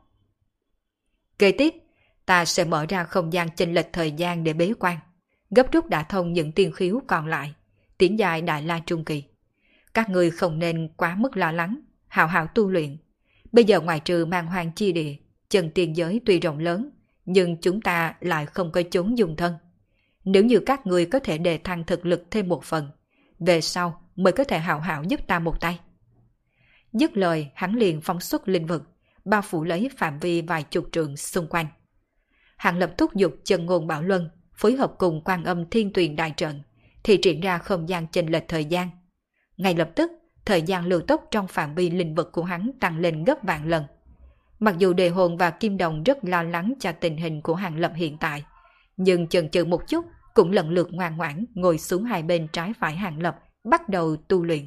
Kế tiếp, ta sẽ mở ra không gian chênh lệch thời gian để bế quan, gấp rút đả thông những tiên khiếu còn lại, tiến dài đại la trung kỳ. Các người không nên quá mức lo lắng, hào hào tu luyện. Bây giờ ngoài trừ Man Hoang chi địa, chân tiên giới tuy rộng lớn, nhưng chúng ta lại không có chốn dung thân. Nếu như các người có thể đề thăng thực lực thêm một phần, về sau mới có thể hào hào giúp ta một tay. Dứt lời, hắn liền phóng xuất linh vực, bao phủ lấy phạm vi vài chục trượng xung quanh. Hàng Lập thúc giục chân ngôn bảo luân, phối hợp cùng Quan Âm Thiên Tuyền đại trận, thì triển ra không gian chênh lệch thời gian. Ngay lập tức, thời gian lưu tốc trong phạm vi linh vực của hắn tăng lên gấp vạn lần. Mặc dù Đề Hồn và Kim Đồng rất lo lắng cho tình hình của Hàng Lập hiện tại, nhưng chần chừ một chút cũng lần lượt ngoan ngoãn ngồi xuống hai bên trái phải Hàng Lập, bắt đầu tu luyện.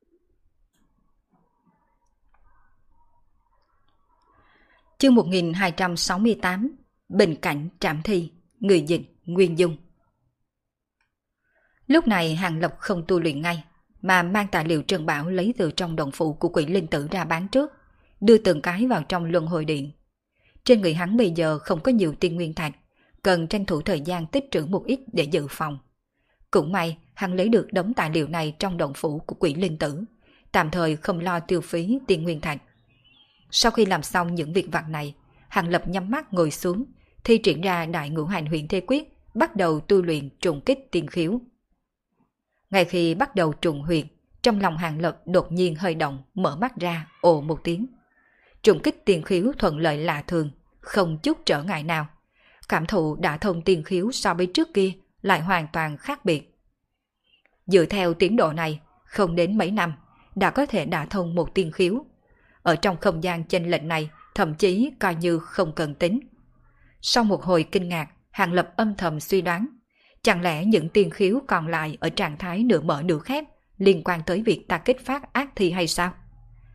Chương một nghìn hai trăm sáu mươi tám, Bình cảnh trảm thi, người dịch Nguyên Dung. Lúc này Hàng Lập không tu luyện ngay, mà mang tài liệu Trần Bảo lấy từ trong đồng phụ của Quỷ Linh Tử ra bán trước, đưa từng cái vào trong luân hồi điện. Trên người hắn bây giờ không có nhiều tiên nguyên thạch, cần tranh thủ thời gian tích trữ một ít để dự phòng. Cũng may hắn lấy được đống tài liệu này trong đồng phủ của Quỷ Linh Tử, tạm thời không lo tiêu phí tiên nguyên thạch. Sau khi làm xong những việc vặt này, Hàng Lập nhắm mắt ngồi xuống, thi triển ra đại ngũ hành huyền thế quyết, bắt đầu tu luyện trùng kích tiên khiếu. Ngay khi bắt đầu trùng huyền, trong lòng Hàng Lập đột nhiên hơi động, mở mắt ra, ồ một tiếng. Trùng kích tiên khiếu thuận lợi lạ thường, không chút trở ngại nào. Cảm thụ đã thông tiên khiếu so với trước kia lại hoàn toàn khác biệt. Dựa theo tiến độ này, không đến mấy năm, đã có thể đả thông một tiên khiếu. Ở trong không gian chênh lệch này, thậm chí coi như không cần tính. Sau một hồi kinh ngạc, Hàng Lập âm thầm suy đoán, chẳng lẽ những tiên khiếu còn lại ở trạng thái nửa mở nửa khép liên quan tới việc ta kích phát ác thi hay sao?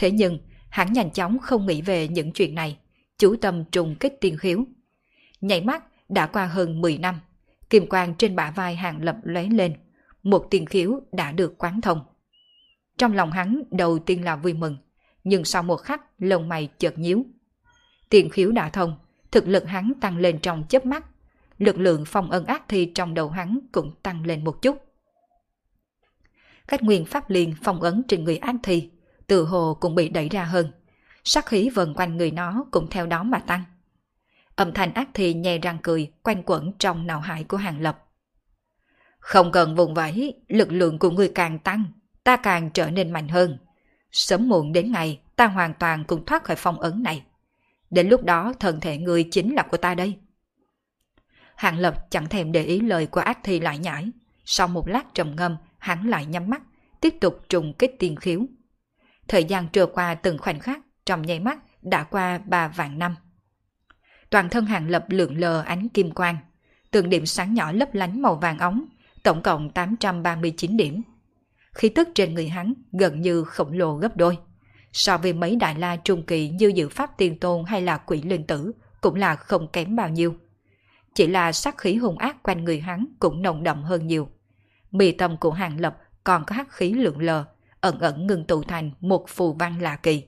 Thế nhưng, hắn nhanh chóng không nghĩ về những chuyện này, chú tâm trùng kích tiên khiếu. Nhảy mắt đã qua hơn mười năm, kim quang trên bả vai Hàng Lập lóe lên, một tiên khiếu đã được quán thông. Trong lòng hắn đầu tiên là vui mừng, nhưng sau một khắc lông mày chợt nhíu. Tiên khiếu đã thông, thực lực hắn tăng lên trong chớp mắt, lực lượng phong ân ác thi trong đầu hắn cũng tăng lên một chút. Các nguyên pháp liên phong ấn trên người ác thi, tự hồ cũng bị đẩy ra hơn, sát khí vần quanh người nó cũng theo đó mà tăng. Âm thanh ác thi nhè răng cười quanh quẩn trong não hải của Hàng Lập. Không cần vùng vẫy, lực lượng của ngươi càng tăng, ta càng trở nên mạnh hơn. Sớm muộn đến ngày, ta hoàn toàn cũng thoát khỏi phong ấn này. Đến lúc đó thân thể ngươi chính là của ta đây. Hàng Lập chẳng thèm để ý lời của ác thi lại nhải. Sau một lát trầm ngâm, hắn lại nhắm mắt, tiếp tục trùng kích tiên khiếu. Thời gian trôi qua từng khoảnh khắc, trong nháy mắt đã qua ba vạn năm. Toàn thân Hàng Lập lượn lờ ánh kim quang, từng điểm sáng nhỏ lấp lánh màu vàng óng, tổng cộng tám trăm ba mươi chín điểm. Khí tức trên người hắn gần như khổng lồ gấp đôi. So với mấy đại la trung kỳ như Dự Pháp Tiên Tôn hay là Quỷ Linh Tử cũng là không kém bao nhiêu. Chỉ là sát khí hung ác quanh người hắn cũng nồng đậm hơn nhiều. Mì tâm của Hàng Lập còn có hắc khí lượn lờ, ẩn ẩn ngừng tụ thành một phù văn lạ kỳ.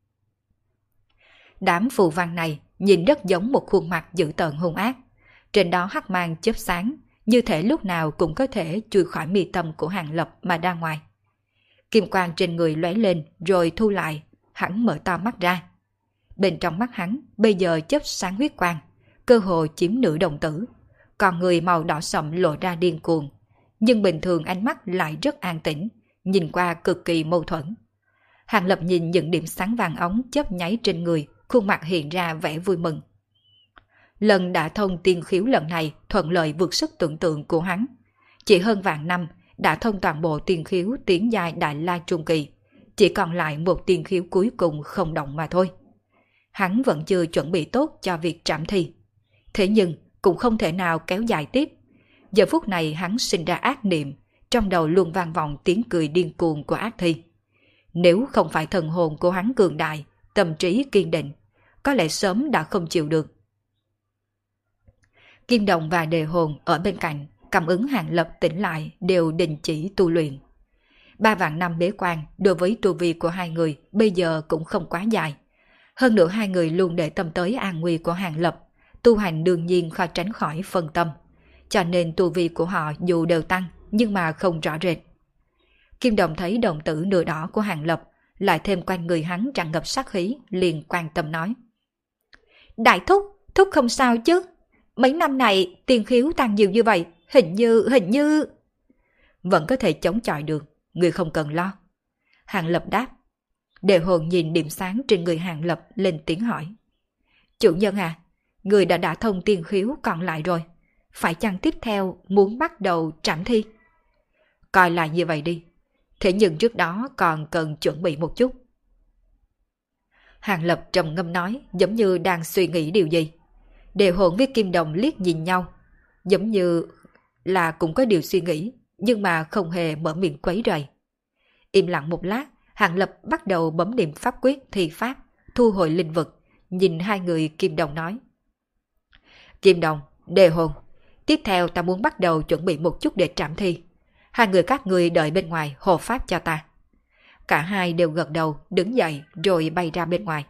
Đám phù văn này nhìn rất giống một khuôn mặt dữ tợn hung ác. Trên đó hắc mang chớp sáng, như thể lúc nào cũng có thể chui khỏi mi tâm của Hàng Lập mà ra ngoài. Kim quang trên người lóe lên rồi thu lại, hắn mở to mắt ra. Bên trong mắt hắn bây giờ chớp sáng huyết quang, cơ hồ chiếm nửa đồng tử, còn người màu đỏ sậm lộ ra điên cuồng. Nhưng bình thường ánh mắt lại rất an tĩnh, nhìn qua cực kỳ mâu thuẫn. Hàng Lập nhìn những điểm sáng vàng óng chớp nháy trên người, khuôn mặt hiện ra vẻ vui mừng. Lần đã thông tiên khiếu lần này thuận lợi vượt sức tưởng tượng của hắn. Chỉ hơn vạn năm đã thông toàn bộ tiên khiếu tiến giai đại la trung kỳ, chỉ còn lại một tiên khiếu cuối cùng không động mà thôi. Hắn vẫn chưa chuẩn bị tốt cho việc trảm thi. Thế nhưng cũng không thể nào kéo dài tiếp. Giờ phút này hắn sinh ra ác niệm, trong đầu luôn vang vọng tiếng cười điên cuồng của ác thi. Nếu không phải thần hồn của hắn cường đại, tâm trí kiên định, có lẽ sớm đã không chịu được. Kim Đồng và Đề Hồn ở bên cạnh, cảm ứng Hàng Lập tỉnh lại đều đình chỉ tu luyện. Ba vạn năm bế quan đối với tu vi của hai người bây giờ cũng không quá dài. Hơn nữa hai người luôn để tâm tới an nguy của Hàng Lập, tu hành đương nhiên khó tránh khỏi phân tâm. Cho nên tu vi của họ dù đều tăng nhưng mà không rõ rệt. Kim Đồng thấy đồng tử nửa đỏ của Hàng Lập, lại thêm quanh người hắn tràn ngập sát khí, liền quan tâm nói. Đại thúc, thúc không sao chứ? Mấy năm này tiền khiếu tăng nhiều như vậy, hình như, hình như... Vẫn có thể chống chọi được, người không cần lo. Hàng Lập đáp. Đề Hồn nhìn điểm sáng trên người Hàng Lập lên tiếng hỏi. Chủ nhân à, người đã đã thông tiền khiếu còn lại rồi, phải chăng tiếp theo muốn bắt đầu trảm thi? Coi lại như vậy đi, thế nhưng trước đó còn cần chuẩn bị một chút. Hàng Lập trầm ngâm nói, giống như đang suy nghĩ điều gì. Đề Hồn với Kim Đồng liếc nhìn nhau, giống như là cũng có điều suy nghĩ, nhưng mà không hề mở miệng quấy rầy. Im lặng một lát, Hàng Lập bắt đầu bấm niệm pháp quyết thi pháp, thu hồi linh vực, nhìn hai người Kim Đồng nói. Kim Đồng, Đề Hồn, tiếp theo ta muốn bắt đầu chuẩn bị một chút để trảm thi. Hai người các người đợi bên ngoài hộ pháp cho ta. Cả hai đều gật đầu, đứng dậy rồi bay ra bên ngoài.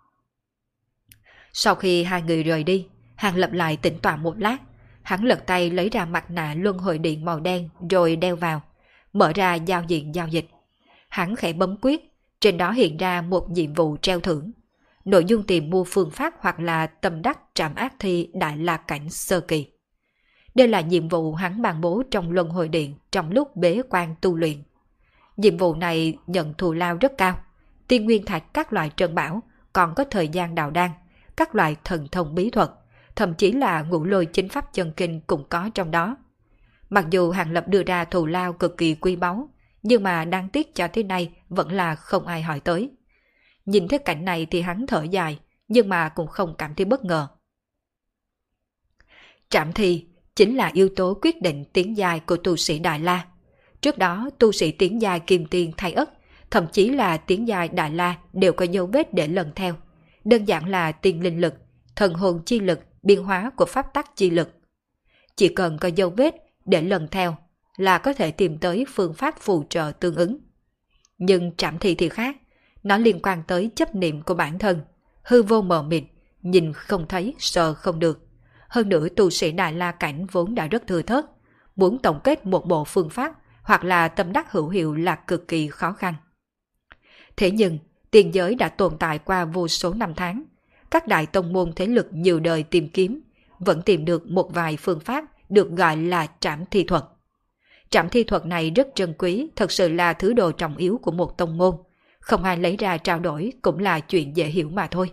Sau khi hai người rời đi, Hàng Lập lại tĩnh tọa một lát. Hắn lật tay lấy ra mặt nạ luân hồi điện màu đen rồi đeo vào, mở ra giao diện giao dịch. Hắn khẽ bấm quyết, trên đó hiện ra một nhiệm vụ treo thưởng. Nội dung tìm mua phương pháp hoặc là tâm đắc trảm ác thi đại la cảnh sơ kỳ. Đây là nhiệm vụ hắn ban bố trong luân hồi điện trong lúc bế quan tu luyện. Nhiệm vụ này nhận thù lao rất cao, tiên nguyên thạch các loại trân bảo, còn có thời gian đào đan, các loại thần thông bí thuật, thậm chí là ngũ lôi chính pháp chân kinh cũng có trong đó. Mặc dù Hàng Lập đưa ra thù lao cực kỳ quý báu, nhưng mà đáng tiếc cho thế này vẫn là không ai hỏi tới. Nhìn thấy cảnh này thì hắn thở dài, nhưng mà cũng không cảm thấy bất ngờ. Trảm thi chính là yếu tố quyết định tiến giai của tu sĩ Đại La. Trước đó tu sĩ tiến giai kim tiên thay ất thậm chí là tiếng dài Đại La đều có dấu vết để lần theo. Đơn giản là tiên linh lực, thần hồn chi lực, biến hóa của pháp tắc chi lực. Chỉ cần có dấu vết để lần theo là có thể tìm tới phương pháp phù trợ tương ứng. Nhưng trảm thi thì khác, nó liên quan tới chấp niệm của bản thân, hư vô mờ mịt, nhìn không thấy, sợ không được. Hơn nữa tu sĩ Đại La cảnh vốn đã rất thừa thớt, muốn tổng kết một bộ phương pháp hoặc là tâm đắc hữu hiệu là cực kỳ khó khăn. Thế nhưng, tiền giới đã tồn tại qua vô số năm tháng, các đại tông môn thế lực nhiều đời tìm kiếm, vẫn tìm được một vài phương pháp được gọi là trảm thi thuật. Trảm thi thuật này rất trân quý, thật sự là thứ đồ trọng yếu của một tông môn, không ai lấy ra trao đổi cũng là chuyện dễ hiểu mà thôi.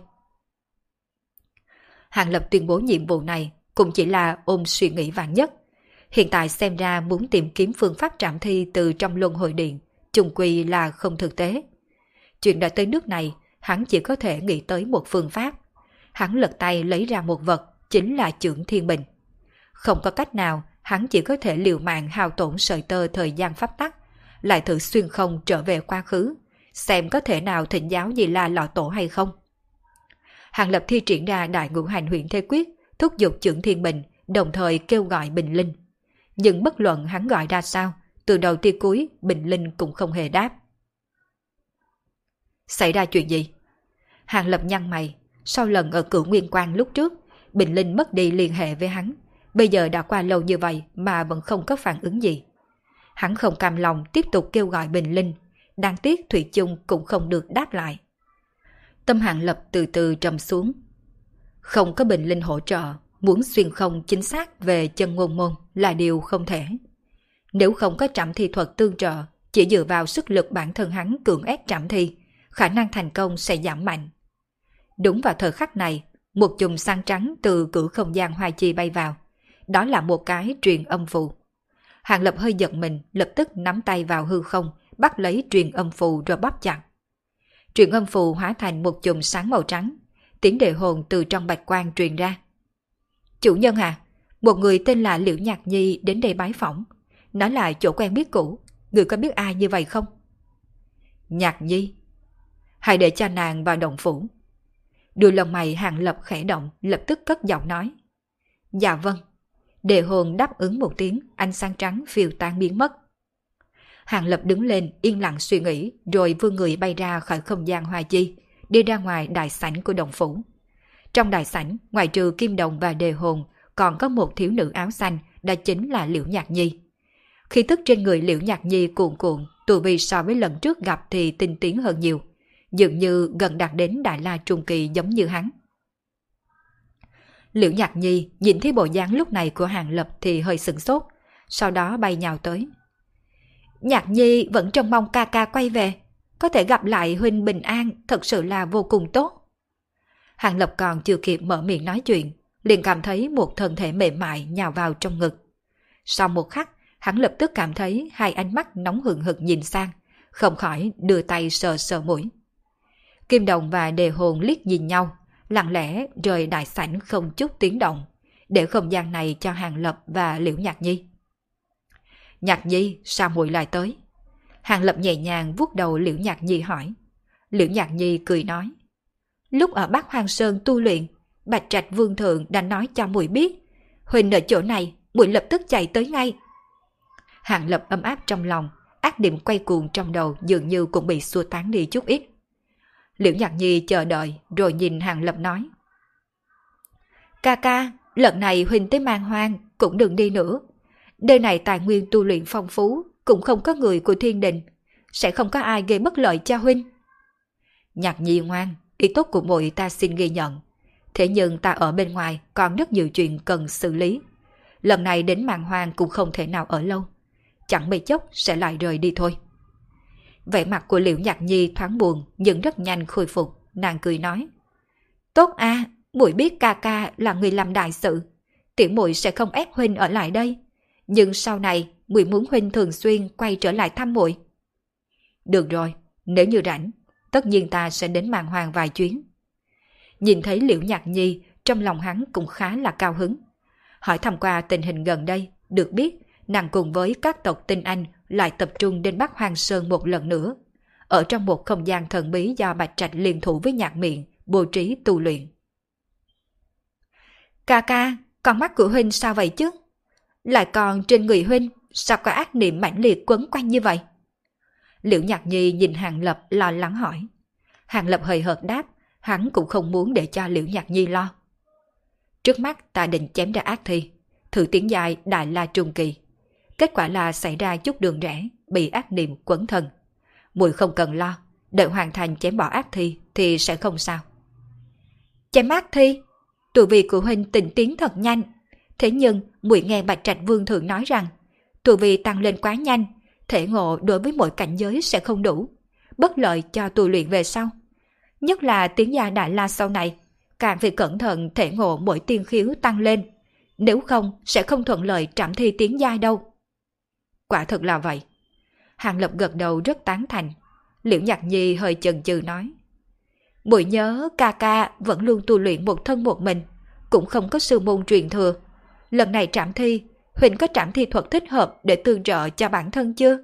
Hàng Lập tuyên bố nhiệm vụ này cũng chỉ là ôm suy nghĩ vạn nhất. Hiện tại xem ra muốn tìm kiếm phương pháp trảm thi từ trong luân hồi điện, chung quy là không thực tế. Chuyện đã tới nước này, hắn chỉ có thể nghĩ tới một phương pháp. Hắn lật tay lấy ra một vật, chính là chưởng thiên bình. Không có cách nào, hắn chỉ có thể liều mạng hao tổn sợi tơ thời gian pháp tắc, lại thử xuyên không trở về quá khứ, xem có thể nào thỉnh giáo gì là lọ tổ hay không. Hàng Lập thi triển ra đại ngũ hành huyền thế quyết, thúc giục chưởng thiên bình, đồng thời kêu gọi bình linh. Nhưng bất luận hắn gọi ra sao, từ đầu tia cuối bình linh cũng không hề đáp. Xảy ra chuyện gì? Hàng Lập nhăn mày, sau lần ở Cửu Nguyên Quang lúc trước, bình linh mất đi liên hệ với hắn, bây giờ đã qua lâu như vậy mà vẫn không có phản ứng gì. Hắn không cam lòng tiếp tục kêu gọi bình linh, đáng tiếc thủy chung cũng không được đáp lại. Tâm Hàng Lập từ từ trầm xuống. Không có bình linh hỗ trợ, muốn xuyên không chính xác về chân ngôn môn là điều không thể. Nếu không có trảm thi thuật tương trợ, chỉ dựa vào sức lực bản thân hắn cưỡng ép trảm thi, khả năng thành công sẽ giảm mạnh. Đúng vào thời khắc này, một chùm sáng trắng từ cửu không gian hoài chi bay vào. Đó là một cái truyền âm phù. Hàng Lập hơi giật mình, lập tức nắm tay vào hư không, bắt lấy truyền âm phù rồi bóp chặt. Truyền âm phù hóa thành một chùm sáng màu trắng, tiếng đề hồn từ trong bạch quang truyền ra. Chủ nhân à, một người tên là Liễu Nhạc Nhi đến đây bái phỏng. Nó là chỗ quen biết cũ, người có biết ai như vậy không? Nhạc Nhi? Hãy để cho nàng vào động phủ. Đuôi lông mày Hàng Lập khẽ động, lập tức cất giọng nói. Dạ vâng. Đề hồn đáp ứng một tiếng, ánh sáng trắng phiêu tan biến mất. Hàng Lập đứng lên yên lặng suy nghĩ, rồi vươn người bay ra khỏi không gian hoa chi, đi ra ngoài đại sảnh của động phủ. Trong đại sảnh, ngoài trừ Kim Đồng và Đề Hồn, còn có một thiếu nữ áo xanh, đó chính là Liễu Nhạc Nhi. Khí tức trên người Liễu Nhạc Nhi cuồn cuộn, tu vi so với lần trước gặp thì tinh tiến hơn nhiều, dường như gần đạt đến Đại La Trung Kỳ giống như hắn. Liễu Nhạc Nhi nhìn thấy bộ dáng lúc này của Hàng Lập thì hơi sửng sốt, sau đó bay nhào tới. Nhạc Nhi vẫn trông mong ca ca quay về, có thể gặp lại huynh bình an thật sự là vô cùng tốt. Hàng Lập còn chưa kịp mở miệng nói chuyện, liền cảm thấy một thân thể mềm mại nhào vào trong ngực. Sau một khắc, hắn lập tức cảm thấy hai ánh mắt nóng hừng hực nhìn sang, không khỏi đưa tay sờ sờ mũi. Kim Đồng và Đề Hồn liếc nhìn nhau, lặng lẽ rời đại sảnh không chút tiếng động, để không gian này cho Hàng Lập và Liễu Nhạc Nhi. Nhạc Nhi, sao muội lại tới? Hàng Lập nhẹ nhàng vuốt đầu Liễu Nhạc Nhi hỏi. Liễu Nhạc Nhi cười nói. Lúc ở Bắc Hoang Sơn tu luyện, Bạch Trạch Vương Thượng đã nói cho muội biết, huynh ở chỗ này, muội lập tức chạy tới ngay. Hàng Lập ấm áp trong lòng, ác niệm quay cuồng trong đầu dường như cũng bị xua tán đi chút ít. Liễu Nhạc Nhi chờ đợi rồi nhìn Hàng Lập nói. Ca ca, lần này huynh tới Man Hoang cũng đừng đi nữa. Nơi này tài nguyên tu luyện phong phú, cũng không có người của thiên đình, sẽ không có ai gây bất lợi cho huynh. Nhạc Nhi ngoan, ý tốt của muội ta xin ghi nhận. Thế nhưng ta ở bên ngoài còn rất nhiều chuyện cần xử lý. Lần này đến Man Hoang cũng không thể nào ở lâu, chẳng mấy chốc sẽ lại rời đi thôi. Vẻ mặt của Liễu Nhạc Nhi thoáng buồn nhưng rất nhanh khôi phục, nàng cười nói. Tốt à, muội biết ca ca là người làm đại sự, tiểu muội sẽ không ép huynh ở lại đây. Nhưng sau này, muội muốn huynh thường xuyên quay trở lại thăm muội. Được rồi, nếu như rảnh, tất nhiên ta sẽ đến Man Hoang vài chuyến. Nhìn thấy Liễu Nhạc Nhi, trong lòng hắn cũng khá là cao hứng. Hỏi thăm qua tình hình gần đây, được biết nàng cùng với các tộc tinh Anh lại tập trung đến Bắc Hoang Sơn một lần nữa. ở trong một không gian thần bí do Bạch Trạch liên thủ với Nhạc Miện bố trí tu luyện. Ca ca, con mắt của huynh sao vậy chứ? Lại còn trên người huynh sao có ác niệm mãnh liệt quấn quanh như vậy? Liễu Nhạc Nhi nhìn Hàng Lập lo lắng hỏi. Hàng Lập hời hợt đáp, hắn cũng không muốn để cho Liễu Nhạc Nhi lo. Trước mắt ta định chém ra ác thi, thử tiến giai Đại La Trung Kỳ. Kết quả là xảy ra chút đường rẽ, bị ác niệm quấn thân. Muội không cần lo, đợi hoàn thành chém bỏ ác thi thì sẽ không sao. Chém ác thi? Tu vi của huynh tinh tiến thật nhanh. Thế nhưng muội nghe Bạch Trạch Vương thượng nói rằng tu vi tăng lên quá nhanh, thể ngộ đối với mỗi cảnh giới sẽ không đủ, bất lợi cho tu luyện về sau. Nhất là tiến gia Đại La sau này, càng phải cẩn thận thể ngộ mỗi tiên khiếu tăng lên, nếu không sẽ không thuận lợi trảm thi tiến giai đâu. Quả thật là vậy. Hàng Lập gật đầu rất tán thành. Liễu Nhạc Nhi hơi chần chừ nói. Muội nhớ ca ca vẫn luôn tu luyện một thân một mình, cũng không có sư môn truyền thừa. Lần này trảm thi, huynh có trảm thi thuật thích hợp để tương trợ cho bản thân chưa?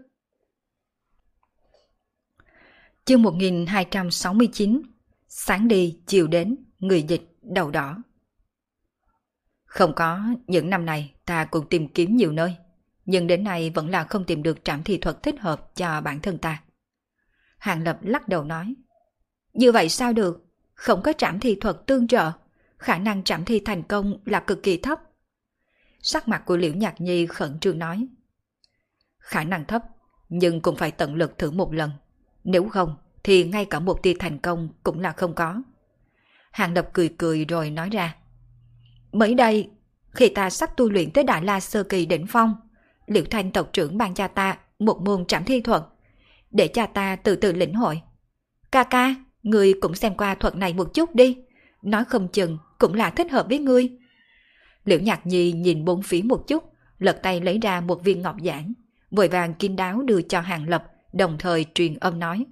Chương một nghìn hai trăm sáu mươi chín. Sáng đi, chiều đến, người dịch, đầu đỏ. Không có, những năm này ta cũng tìm kiếm nhiều nơi, nhưng đến nay vẫn là không tìm được trảm thi thuật thích hợp cho bản thân ta. Hàng Lập lắc đầu nói. Như vậy sao được? Không có trảm thi thuật tương trợ, khả năng trảm thi thành công là cực kỳ thấp. Sắc mặt của Liễu Nhạc Nhi khẩn trương nói. Khả năng thấp, nhưng cũng phải tận lực thử một lần. Nếu không, thì ngay cả một tia thành công cũng là không có. Hàng Lập cười cười rồi nói ra. Mới đây, khi ta sắp tu luyện tới Đại La Sơ Kỳ đỉnh phong, Liễu Thanh tộc trưởng ban cho ta một môn trảm thi thuật, để cho ta từ từ lĩnh hội. Ca ca, ngươi cũng xem qua thuật này một chút đi, nói không chừng cũng là thích hợp với ngươi. Liễu Nhạc Nhi nhìn bốn phía một chút, lật tay lấy ra một viên ngọc giản, vội vàng kín đáo đưa cho Hàng Lập, đồng thời truyền âm nói.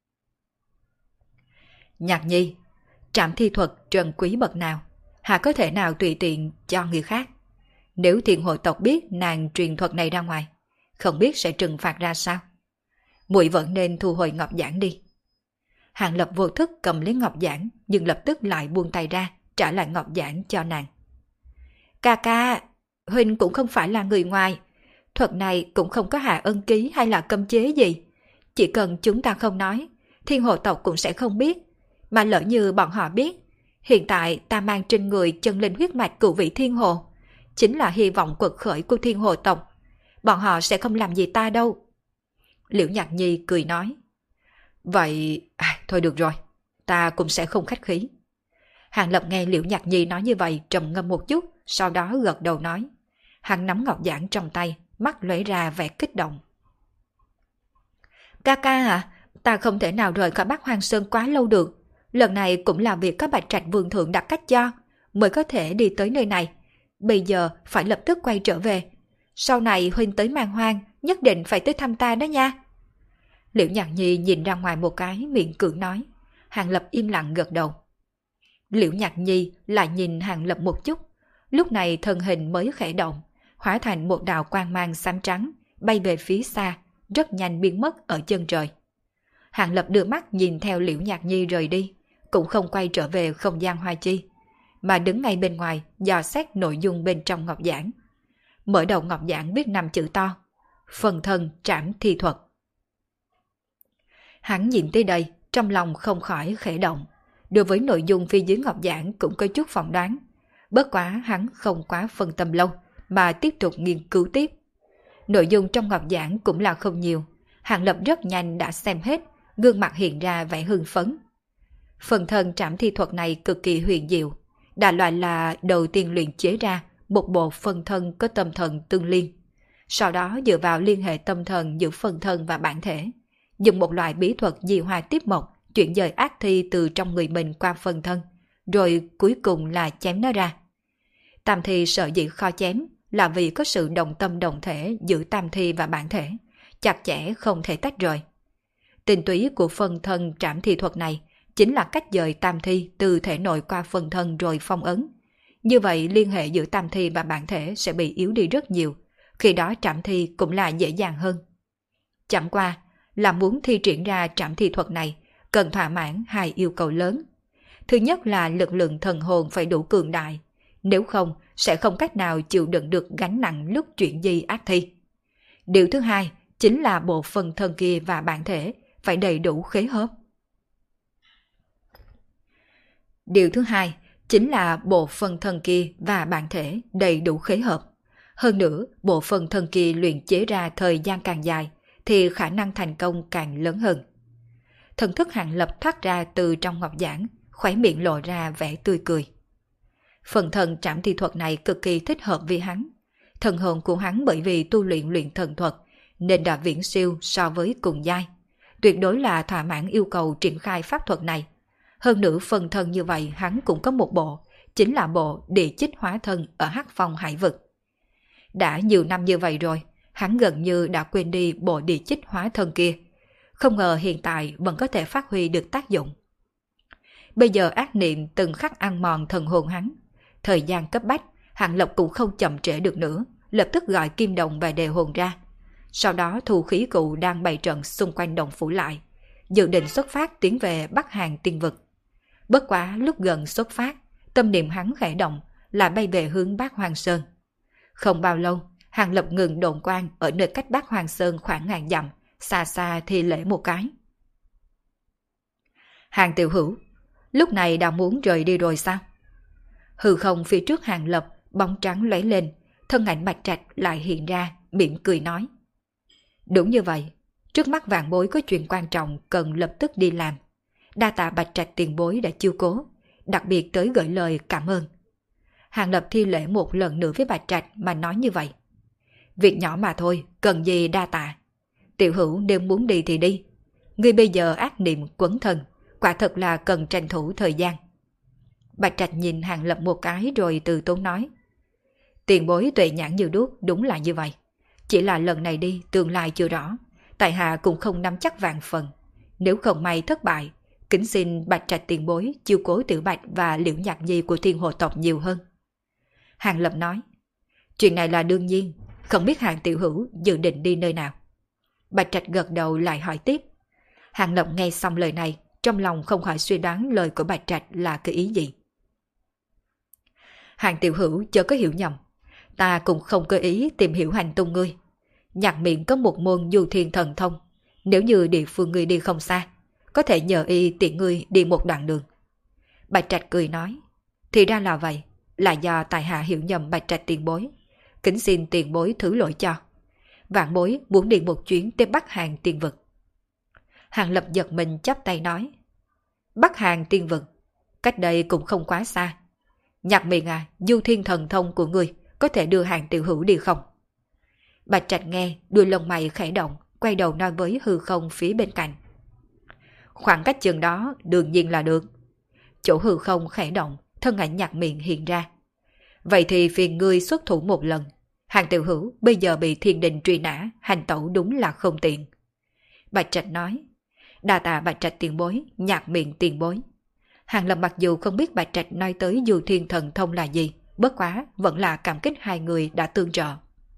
Nhạc Nhi, trảm thi thuật trân quý bậc nào, hà có thể nào tùy tiện cho người khác. Nếu Thiên Hội tộc biết nàng truyền thuật này ra ngoài, không biết sẽ trừng phạt ra sao. Muội vẫn nên thu hồi ngọc giản đi. Hàng Lập vô thức cầm lấy ngọc giản, nhưng lập tức lại buông tay ra, trả lại ngọc giản cho nàng. Ca ca, huynh cũng không phải là người ngoài, thuật này cũng không có hạ ân ký hay là cấm chế gì. Chỉ cần chúng ta không nói, Thiên Hồ tộc cũng sẽ không biết. Mà lỡ như bọn họ biết, hiện tại ta mang trên người chân linh huyết mạch của vị Thiên Hồ, chính là hy vọng quật khởi của Thiên Hồ tộc. Bọn họ sẽ không làm gì ta đâu. Liễu Nhạc Nhi cười nói. Vậy, à, thôi được rồi, ta cũng sẽ không khách khí. Hàng Lập nghe Liễu Nhạc Nhi nói như vậy trầm ngâm một chút, sau đó gật đầu nói. Hắn nắm ngọc giản trong tay, mắt lóe ra vẻ kích động. Ca ca à, ta không thể nào rời khỏi Bắc Hoang Sơn quá lâu được. Lần này cũng là việc có Bạch Trạch Vương thượng đặt cách cho, mới có thể đi tới nơi này. Bây giờ phải lập tức quay trở về. Sau này huynh tới Man Hoang, nhất định phải tới thăm ta đó nha. Liễu Nhạc Nhi nhìn ra ngoài một cái, miệng cưỡng nói. Hàng Lập im lặng gật đầu. Liễu Nhạc Nhi lại nhìn Hàng Lập một chút. Lúc này thân hình mới khẽ động, hóa thành một đạo quang mang xám trắng, bay về phía xa, rất nhanh biến mất ở chân trời. Hàng Lập đưa mắt nhìn theo Liễu Nhạc Nhi rời đi, cũng không quay trở về không gian Hoa Chi, mà đứng ngay bên ngoài dò xét nội dung bên trong ngọc giản. Mở đầu ngọc giản viết năm chữ to: Phần thân trảm thi thuật. Hắn nhìn tới đây, trong lòng không khỏi khẽ động. Đối với nội dung phía dưới ngọc giản cũng có chút phỏng đoán. Bất quá hắn không quá phân tâm lâu, mà tiếp tục nghiên cứu tiếp. Nội dung trong ngọc giản cũng là không nhiều. Hàng Lập rất nhanh đã xem hết, gương mặt hiện ra vẻ hưng phấn. Phần thân trảm thi thuật này cực kỳ huyền diệu, đại loại là đầu tiên luyện chế ra một bộ phân thân có tâm thần tương liên. Sau đó dựa vào liên hệ tâm thần giữa phân thân và bản thể, dùng một loại bí thuật di hoa tiếp mộc chuyển dời ác thi từ trong người mình qua phân thân, rồi cuối cùng là chém nó ra. Tam thi sợ dĩ khó chém là vì có sự đồng tâm đồng thể giữa tam thi và bản thể, chặt chẽ không thể tách rời. Tinh túy của phân thân trảm thi thuật này chính là cách dời tam thi từ thể nội qua phân thân rồi phong ấn. Như vậy liên hệ giữa tam thi và bản thể sẽ bị yếu đi rất nhiều, khi đó trảm thi cũng là dễ dàng hơn. Chẳng qua, là muốn thi triển ra trảm thi thuật này, cần thỏa mãn hai yêu cầu lớn. Thứ nhất là lực lượng thần hồn phải đủ cường đại, nếu không sẽ không cách nào chịu đựng được gánh nặng lúc chuyển di ác thi. Điều thứ hai chính là bộ phận thân kia và bản thể phải đầy đủ khế hợp. Điều thứ hai chính là bộ phận thân kia và bản thể đầy đủ khế hợp. Hơn nữa, bộ phận thân kia luyện chế ra thời gian càng dài thì khả năng thành công càng lớn hơn. Thần thức Hàng Lập thoát ra từ trong ngọc giản, khóe miệng lộ ra vẻ tươi cười. Phần thần trảm thi thuật này cực kỳ thích hợp với hắn. Thần hồn của hắn bởi vì tu luyện luyện thần thuật nên đã viễn siêu so với cùng giai. Tuyệt đối là thỏa mãn yêu cầu triển khai pháp thuật này. Hơn nữa phần thân như vậy hắn cũng có một bộ, chính là bộ địa chích hóa thân ở Hắc Phong Hải Vực. Đã nhiều năm như vậy rồi, hắn gần như đã quên đi bộ địa chích hóa thân kia. Không ngờ hiện tại vẫn có thể phát huy được tác dụng. Bây giờ ác niệm từng khắc ăn mòn thần hồn hắn. Thời gian cấp bách, Hàng Lập cũng không chậm trễ được nữa, lập tức gọi Kim Đồng và Đề Hồn ra. Sau đó thu khí cụ đang bày trận xung quanh động phủ lại, dự định xuất phát tiến về Bắc Hàng Tiên Vực. Bất quá lúc gần xuất phát, tâm niệm hắn khẽ động, là bay về hướng Bát Hoang Sơn. Không bao lâu, Hàng Lập ngừng độn quang ở nơi cách Bát Hoang Sơn khoảng ngàn dặm, xa xa thì lễ một cái. Hàng tiểu hữu, lúc này đã muốn rời đi rồi sao? Hư không phía trước Hàng Lập, bóng trắng lóe lên, thân ảnh Bạch Trạch lại hiện ra, mỉm cười nói. Đúng như vậy, trước mắt vạn bối có chuyện quan trọng cần lập tức đi làm. Đa tạ Bạch Trạch tiền bối đã chiêu cố, đặc biệt tới gửi lời cảm ơn. Hàng Lập thi lễ một lần nữa với Bạch Trạch mà nói như vậy. Việc nhỏ mà thôi, cần gì đa tạ. Tiểu hữu nếu muốn đi thì đi. Ngươi bây giờ ác niệm quấn thân, quả thật là cần tranh thủ thời gian. Bạch Trạch nhìn Hàng Lập một cái rồi từ tốn nói. Tiền bối tuệ nhãn như đuốc, đúng là như vậy. Chỉ là lần này đi tương lai chưa rõ, tại hạ cũng không nắm chắc vạn phần. Nếu không may thất bại, kính xin Bạch Trạch tiền bối chiêu cố Tiểu Bạch và Liễu Nhạc Nhi của Thiên Hồ tộc nhiều hơn. Hàng Lập nói. Chuyện này là đương nhiên, không biết Hàng tiểu hữu dự định đi nơi nào. Bạch Trạch gật đầu lại hỏi tiếp. Hàng Lập nghe xong lời này, trong lòng không khỏi suy đoán lời của Bạch Trạch là cái ý gì. Hàng tiểu hữu chớ có hiểu nhầm, ta cũng không có ý tìm hiểu hành tung ngươi. Nhạc miệng có một môn du thiên thần thông, nếu như địa phương ngươi đi không xa, có thể nhờ y tiện ngươi đi một đoạn đường. Bạch Trạch cười nói. Thì ra là vậy, là do tài hạ hiểu nhầm Bạch Trạch tiền bối. Kính xin tiền bối thứ lỗi cho. Vạn bối muốn đi một chuyến tới Bắc Hàng Tiên Vực. Hàng Lập giật mình chắp tay nói. Bắc Hàng Tiên Vực, cách đây cũng không quá xa. Nhạc miệng à, du thiên thần thông của ngươi có thể đưa Hàng tiểu hữu đi không? Bạch Trạch nghe, đuôi lông mày khẽ động, quay đầu nói với hư không phía bên cạnh. Khoảng cách chừng đó đương nhiên là được. Chỗ hư không khẽ động, thân ảnh Nhạc miệng hiện ra. Vậy thì phiền ngươi xuất thủ một lần. Hàng tiểu hữu bây giờ bị thiên đình truy nã, hành tẩu đúng là không tiện. Bạch Trạch nói. Đa tạ Bạch Trạch tiền bối, Nhạc miệng tiền bối. Hàng Lập mặc dù không biết Bạch Trạch nói tới du thiên thần thông là gì, bất quá vẫn là cảm kích hai người đã tương trợ.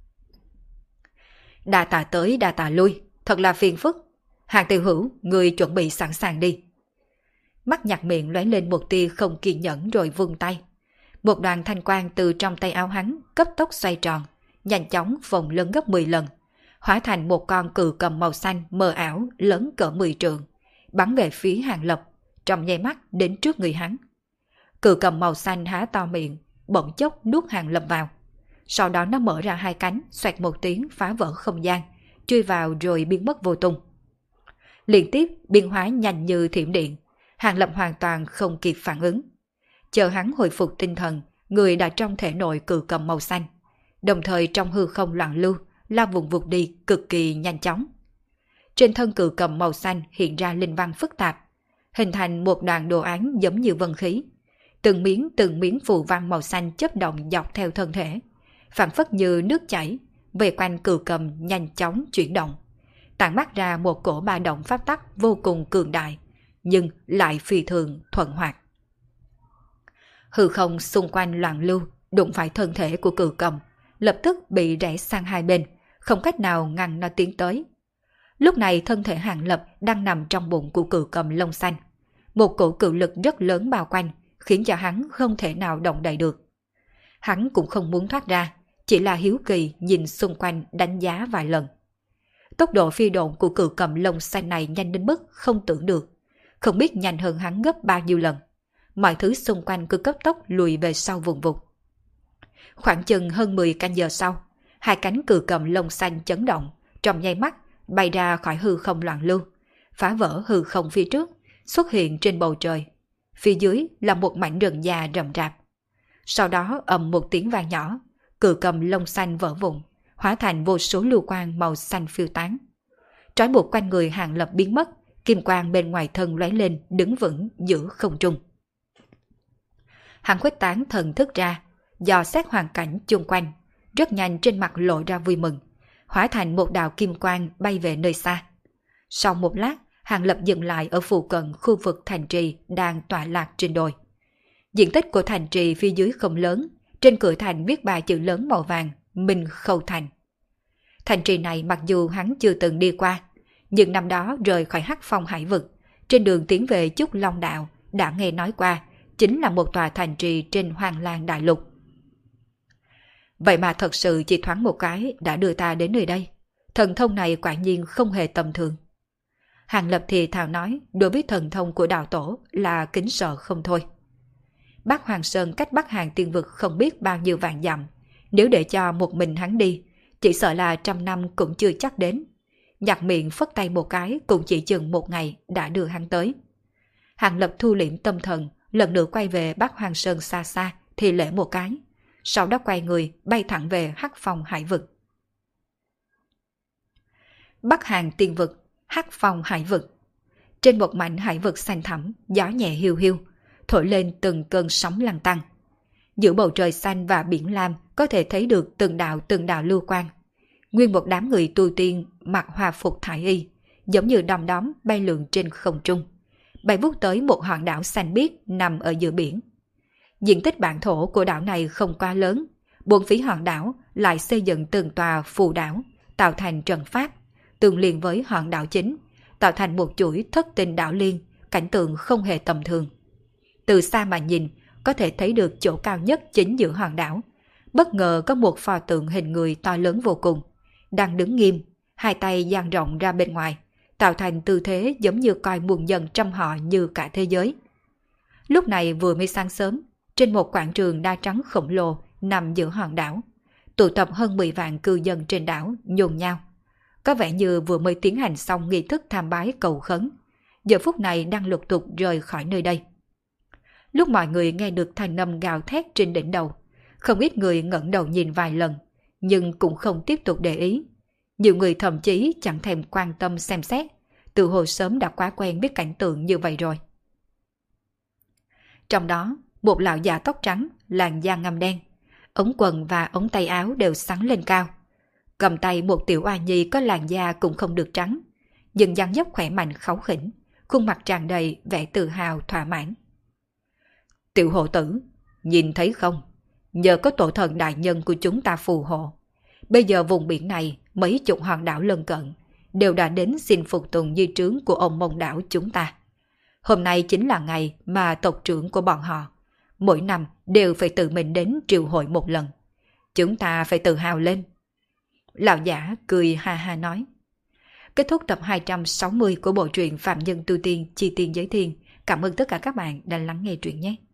Đa tạ tới đa tạ lui, thật là phiền phức. Hàng tiểu hữu, người chuẩn bị sẵn sàng đi. Mắt Nhạc miệng lóe lên một tia không kiên nhẫn rồi vung tay. Một đoàn thanh quang từ trong tay áo hắn cấp tốc xoay tròn, nhanh chóng vòng lân gấp mười lần, hóa thành một con cự cầm màu xanh mờ ảo lớn cỡ mười trượng, bắn về phía Hàng Lập, trong nháy mắt đến trước người hắn. Cự cầm màu xanh há to miệng, bỗng chốc nuốt Hàng Lập vào. Sau đó nó mở ra hai cánh, xoẹt một tiếng phá vỡ không gian, chui vào rồi biến mất vô tung. Liên tiếp biến hóa nhanh như thiểm điện, Hàng Lập hoàn toàn không kịp phản ứng. Chờ hắn hồi phục tinh thần, người đã trong thể nội cự cầm màu xanh, đồng thời trong hư không loạn lưu, lao vùng vụt đi cực kỳ nhanh chóng. Trên thân cự cầm màu xanh hiện ra linh văn phức tạp, hình thành một đoạn đồ án giống như vân khí. Từng miếng từng miếng phù văn màu xanh chớp động dọc theo thân thể, phản phất như nước chảy, về quanh cự cầm nhanh chóng chuyển động, tản mát ra một cổ ba động pháp tắc vô cùng cường đại, nhưng lại phi thường thuận hoạt. Hư không xung quanh loạn lưu, đụng phải thân thể của cự cầm, lập tức bị rẽ sang hai bên, không cách nào ngăn nó tiến tới. Lúc này thân thể Hàng Lập đang nằm trong bụng của cự cầm lông xanh. Một cổ cự lực rất lớn bao quanh, khiến cho hắn không thể nào động đậy được. Hắn cũng không muốn thoát ra, chỉ là hiếu kỳ nhìn xung quanh đánh giá vài lần. Tốc độ phi độn của cự cầm lông xanh này nhanh đến mức không tưởng được, không biết nhanh hơn hắn gấp bao nhiêu lần. Mọi thứ xung quanh cứ cấp tốc lùi về sau vùng vụt. Khoảng chừng hơn mười canh giờ sau, hai cánh cự cầm lông xanh chấn động, trong nháy mắt bay ra khỏi hư không loạn lưu, phá vỡ hư không phía trước, xuất hiện trên bầu trời. Phía dưới là một mảnh rừng già rậm rạp. Sau đó ầm một tiếng vang nhỏ, cự cầm lông xanh vỡ vụn, hóa thành vô số lưu quang màu xanh phiêu tán. Trói buộc quanh người Hàng Lập biến mất, kim quang bên ngoài thân lóe lên đứng vững giữa không trung. Hắn khuếch tán thần thức ra, dò xét hoàn cảnh chung quanh, rất nhanh trên mặt lộ ra vui mừng, hóa thành một đạo kim quang bay về nơi xa. Sau một lát, Hàng Lập dừng lại ở phụ cận khu vực thành trì đang tọa lạc trên đồi. Diện tích của thành trì phía dưới không lớn, trên cửa thành viết ba chữ lớn màu vàng, Minh Khâu Thành. Thành trì này mặc dù hắn chưa từng đi qua, nhưng năm đó rời khỏi Hắc Phong hải vực, trên đường tiến về Chúc Long Đạo đã nghe nói qua, chính là một tòa thành trì trên Hoàng Lan Đại Lục. Vậy mà thật sự chỉ thoáng một cái đã đưa ta đến nơi đây. Thần thông này quả nhiên không hề tầm thường. Hàng Lập thì thào nói, đối với thần thông của đạo tổ là kính sợ không thôi. Bắc Hoàng Sơn cách Bắc Hàng Tiên Vực không biết bao nhiêu vạn dặm, nếu để cho một mình hắn đi, chỉ sợ là trăm năm cũng chưa chắc đến. Nhặt miệng phất tay một cái cũng chỉ chừng một ngày đã đưa hắn tới. Hàng Lập thu liễm tâm thần, lần nữa quay về Bắc Hoàng Sơn xa xa thì lễ một cái, sau đó quay người bay thẳng về Hắc Phong hải vực. Bắc Hàng Tiên Vực, Hắc Phong hải vực. Trên một mảnh hải vực xanh thẳm, gió nhẹ hiu hiu, thổi lên từng cơn sóng lăn tăn. Giữa bầu trời xanh và biển lam có thể thấy được từng đạo từng đạo lưu quang. Nguyên một đám người tu tiên mặc hòa phục thải y, giống như đom đóm bay lượn trên không trung, bay vút tới một hòn đảo xanh biếc nằm ở giữa biển. Diện tích bản thổ của đảo này không quá lớn, bốn phía hòn đảo lại xây dựng từng tòa phù đảo, tạo thành trận pháp, tương liên với hòn đảo chính, tạo thành một chuỗi thất tinh đảo liên, cảnh tượng không hề tầm thường. Từ xa mà nhìn, có thể thấy được chỗ cao nhất chính giữa hòn đảo. Bất ngờ có một pho tượng hình người to lớn vô cùng, đang đứng nghiêm, hai tay dang rộng ra bên ngoài, tạo thành tư thế giống như coi muôn dân trăm họ như cả thế giới. Lúc này vừa mới sáng sớm, trên một quảng trường đa trắng khổng lồ nằm giữa hòn đảo, tụ tập hơn mười vạn cư dân trên đảo nhồn nhao. Có vẻ như vừa mới tiến hành xong nghi thức tham bái cầu khấn, giờ phút này đang lục tục rời khỏi nơi đây. Lúc mọi người nghe được thanh âm gào thét trên đỉnh đầu, không ít người ngẩng đầu nhìn vài lần, nhưng cũng không tiếp tục để ý. Nhiều người thậm chí chẳng thèm quan tâm xem xét, từ hồi sớm đã quá quen biết cảnh tượng như vậy rồi. Trong đó, một lão già tóc trắng, làn da ngăm đen, ống quần và ống tay áo đều sáng lên cao. Cầm tay một tiểu oa nhi có làn da cũng không được trắng, nhưng dáng dấp khỏe mạnh kháu khỉnh, khuôn mặt tràn đầy vẻ tự hào thỏa mãn. Tiểu hộ tử, nhìn thấy không? Nhờ có tổ thần đại nhân của chúng ta phù hộ, bây giờ vùng biển này mấy chục hòn đảo lân cận đều đã đến xin phục tùng di trướng của ông Mông đảo chúng ta. Hôm nay chính là ngày mà tộc trưởng của bọn họ mỗi năm đều phải tự mình đến triều hội một lần. Chúng ta phải tự hào lên. Lão giả cười ha ha nói. Kết thúc tập hai trăm sáu mươi của bộ truyện Phạm Nhân Tu Tiên Chi Tiên Giới Thiên. Cảm ơn tất cả các bạn đã lắng nghe truyện nhé.